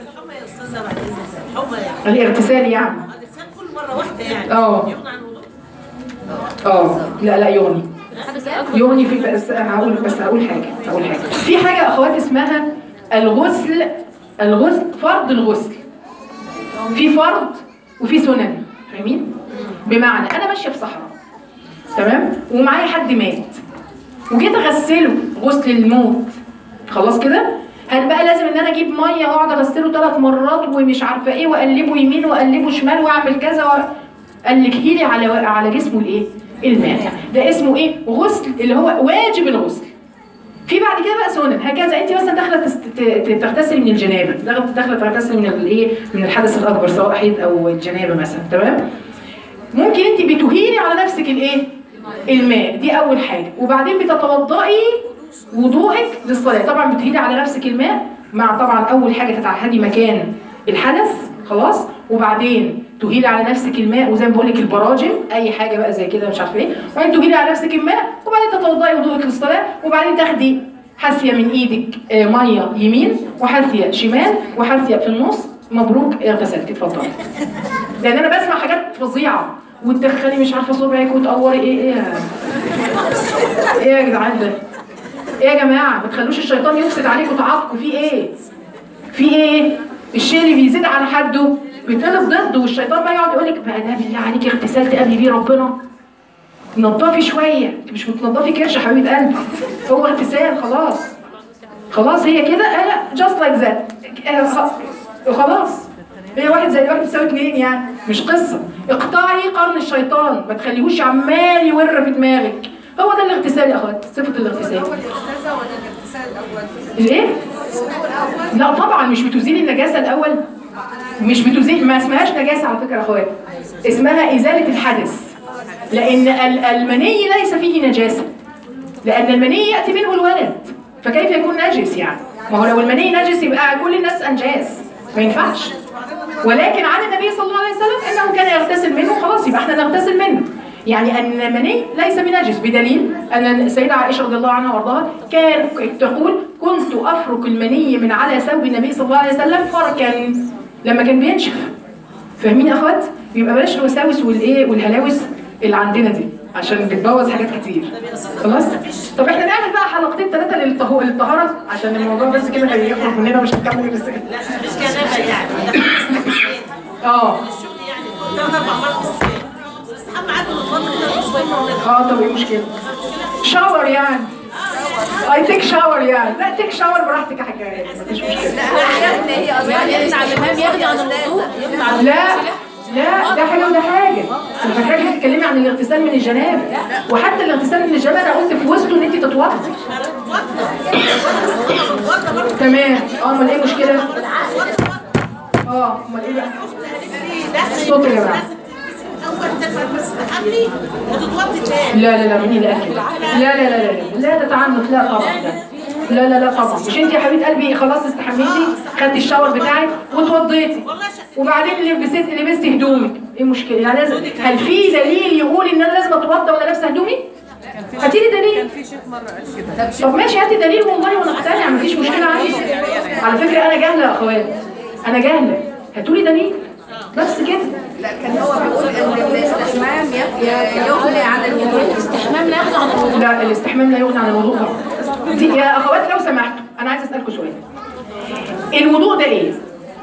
الاغتسال يعني كل مره واحده يعني يغني عن الوضوء. لا يغني في. بس هقول حاجه في حاجه اخوات اسمها الغسل. فرض الغسل في فرض وفي سنن، فاهمين؟ بمعنى انا ماشيه في صحراء، تمام، ومعايا حد مات وجيت اغسله غسل الموت، خلاص كده. هل بقى لازم ان انا اجيب ميه واقعد اغسله 3 مرات ومش عارفه ايه، واقلبه يمين واقلبه شمال واعمل كذا قال لك هيلي على جسمه الايه؟ الماء. ده اسمه ايه؟ غسل، اللي هو واجب الغسل. في بعد كده بقى سنن، هكذا. انت مثلا داخله تغتسلي من الجنابه، داخله تغتسلي من الايه؟ من الحدث الاكبر سواء حيض او الجنابه مثلا، تمام. ممكن انت بتهيني على نفسك الايه؟ الماء، دي اول حاجه. وبعدين بتتوضئي وضوءك للصلاه. طبعا بتهيني على نفسك الماء مع طبعا اول حاجه تتعهدي مكان الحدث، خلاص. وبعدين تهيلي على نفسك الماء، وزي ما بقول لك البراجم اي حاجه بقى زي كده مش عارفه ايه. وبعدين تهيلي على نفسك الماء، وبعدين تتوضئي وضوءك للصلاه، وبعدين تاخدي حاثيه من ايدك ميه يمين وحاثيه شمال وحاثيه في النص. مبروك اغتسلتي، اتفضلي. لان انا بسمع حاجات فظيعه، وتدخلي مش عارفه صبعك وتقوري ايه يا جدعان ده؟ ايه يا جماعه؟ ما تخلوش الشيطان يفسد عليكم وتعاقبكم. في ايه؟ الشيء اللي بيزيد عن حده بيتقلب ضده، والشيطان بقى يقعد يقول لك بقى ده بالله عليكي اغتسال تقابلي بيه ربنا؟ نضفي شويه، انت مش بتنضفي كرش يا حبيبه قلبي، هو اغتسال خلاص هي كده. لا جاست لايك ذات، خلاص. هي 1 زائد 1 بتساوي 2 يعني، مش قصه. اقطعي قرن الشيطان، ما تخليهوش عمال يور في دماغك. هو ده الاغتسال يا اخوات، صفه الاغتسال. هو الاستاذه ولا الاغتسال الاول؟ الايه؟ لا طبعا مش بتزيل النجاسه الاول، مش بتزيل، ما اسمهاش نجاسه على فكره يا اخوات، اسمها ازاله الحدث. لان المني ليس فيه نجاسه، لان المني ياتي منه الولد، فكيف يكون نجس يعني؟ ما هو لو المني نجس يبقى كل الناس انجاس، ما ينفعش. ولكن عن النبي صلى الله عليه وسلم انه كان يغتسل منه، خلاص يبقى احنا نغتسل منه. يعني ان المني ليس بنجس، بدليل ان السيده عائشه رضي الله عنها وارضاها كانت تقول كنت افرك المني من على ثوب النبي صلى الله عليه وسلم فركا، لما كان بينشف. فاهمين يا اخوات؟ يبقى بلاش الوساوس والايه والهلاوس اللي عندنا دي، عشان بتبوظ حاجات كتير. خلاص؟ طب احنا نعمل بقى حلقتين 3 للطهاره، عشان الموضوع بس كده هيخرج مننا مش هنكمل الرساله. لا مش جنابه يعني، الشغل يعني 3 4 مرات في السنه. استحمى عادي متوضى كده اسبوعين. طب ايه المشكله؟ شاور يعني. اي تيك شاور يعني. لا تيك شاور براحتك يا حاجه، مفيش مشكله. لا هي اصلا يغني عن الوضوء. لا ده حاجه وده حاجه. انا فاكراكي بتتكلمي عن الاغتسال من الجنابه، وحتى الاغتسال من الجنابه انا قلت في وسطه ان انت تتوضي. تمام. امال ايه المشكله؟ امال ايه بقى؟ الصوت يا جماعه. لا مين اللي قال كده؟ لا تتعنت، لا طبعا. لا طبعا. مش انت يا حبيبه قلبي خلاص استحميتي، خدتي الشاور بتاعك واتوضيتي، وبعدين لبستي هدومك، ايه المشكله؟ يعني لازم، هل في دليل يقول ان انا لازم اتوضى وانا لابسه هدومي؟ هاتي لي دليل. كان في شيخ مره قال كده. طب ماشي هاتي دليل والله وانا اقتنع، مفيش مشكله عندي. على فكره انا جاهله يا اخوات، انا جاهله، هاتوا لي دليل بس كده. لا كان هو بيقول ان الاستحمام يغني عن الوضوء. الاستحمام لا يغني عن الوضوء. لا الاستحمام لا يغني عن الوضوء طبعا. دي يا اخوات لو سمحتوا انا عايزه اسالكم سؤال، الوضوء ده ايه؟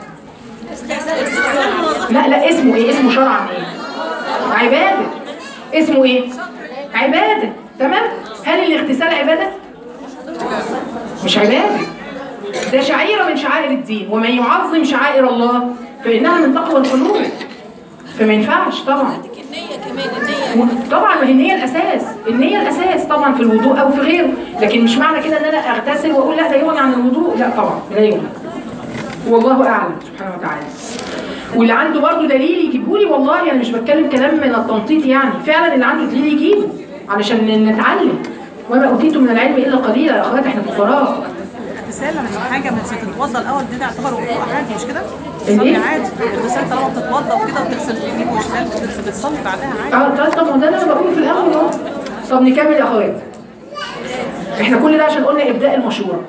لا اسمه ايه؟ اسمه شرعا ايه؟ عباده. اسمه ايه؟ عباده، تمام؟ هل الاغتسال عباده؟ مش عباده، ده شعيره من شعائر الدين، ومن يعظم شعائر الله فانها من تقوى القلوب، فما ينفعش طبعا. طبعا ما هي النية الأساس طبعا في الوضوء أو في غيره، لكن مش معنى كده إن أنا أغتسل وأقول لا ده يغني عن الوضوء، لا طبعا لا يغني. والله أعلم سبحانه وتعالى. واللي عنده برضه دليل يجيبه لي، والله انا مش بتكلم كلام من التنطيط يعني، فعلا اللي عنده دليل يجيبه علشان نتعلم. وما اوتيتم من العلم الا قليلا يا اخوات، احنا فقراء. الرسالة مش حاجة مش هتتوضى الأول، دي تعتبر وضوء عادي مش كده؟ إيه؟ تصلي عادي، الرسالة طالما بتتوضى وكده وتغسل اليمين والشمال بتصلي بعدها عادي. طب ما ده اللي انا بقوله في الاول اهو. طب نكمل يا اخوات. احنا كل ده عشان قلنا ابداء المشورة.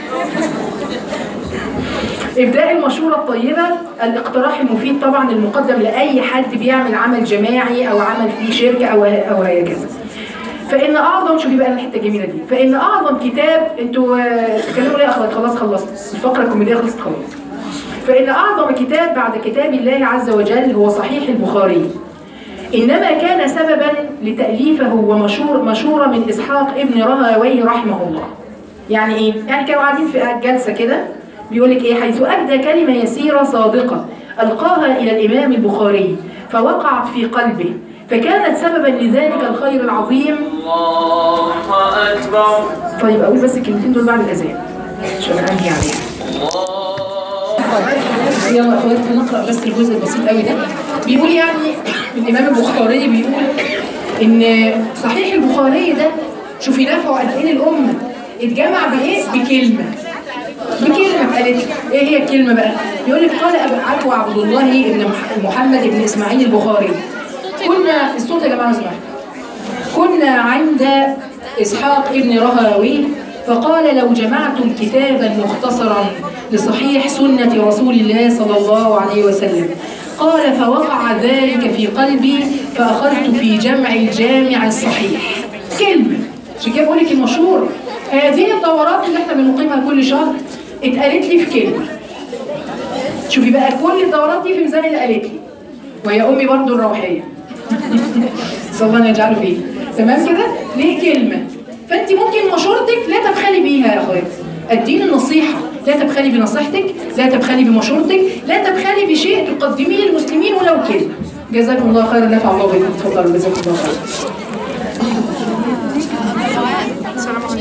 ابداء المشورة الطيبة، الاقتراح المفيد طبعا المقدم لأي حد بيعمل عمل جماعي أو عمل فيه شركة أو هكذا. فإن أعظم، شوفي بقى الحتة الجميلة دي، فإن أعظم كتاب، انتوا تتكلموا ليه يا أخوات؟ خلاص خلصت الفقرة الكوميدية، خلصت خلاص. فإن أعظم كتاب بعد كتاب الله عز وجل هو صحيح البخاري. إنما كان سببا لتأليفه ومشورة من إسحاق ابن راهويه رحمه الله. يعني إيه؟ يعني كانوا قاعدين في جلسة كده بيقول لك إيه؟ حيث أبدى كلمة يسيرة صادقة ألقاها إلى الإمام البخاري فوقعت في قلبه، فكانت سببا لذلك الخير العظيم. الله أكبر. طيب أقول بس الكلمتين دول بعد الأذان عشان أنهي عليها. يلا أخوات هنقرأ بس الجزء البسيط قوي ده. بيقول يعني الإمام البخاري بيقول إن صحيح البخاري ده شوفي نفعه قد إيه للأمة، اتجمع بإيه؟ بكلمة قالت إيه هي الكلمة بقى؟ بيقول لك قال أبو عبد الله بن محمد بن إسماعيل البخاري، كنا الصوت يا جماعة اسمعوا، كنا عند إسحاق ابن راهويه فقال لو جمعتم كتابا مختصرا لصحيح سنة رسول الله صلى الله عليه وسلم، قال فوقع ذلك في قلبي فأخذت في جمع الجامع الصحيح. كلمة عشان كده بقول لك المشهور، هذه الدورات اللي احنا بنقيمها كل شهر اتقالت لي في كلمة. شوفي بقى كل الدورات دي في ميزان اللي قالت لي، وهي أمي برضو الروحية صلى الله يجعله فيه، تمام كده؟ ليه كلمة؟ فأنت ممكن مشورتك لا تبخلي بيها يا أخوات. الدين النصيحة، لا تبخلي بنصيحتك، لا تبخلي بمشورتك، لا تبخلي بشيء تقدميه للمسلمين ولو كلمة. جزاكم الله خيرا، نفع الله بكم. تفضلوا، جزاكم الله خيرا.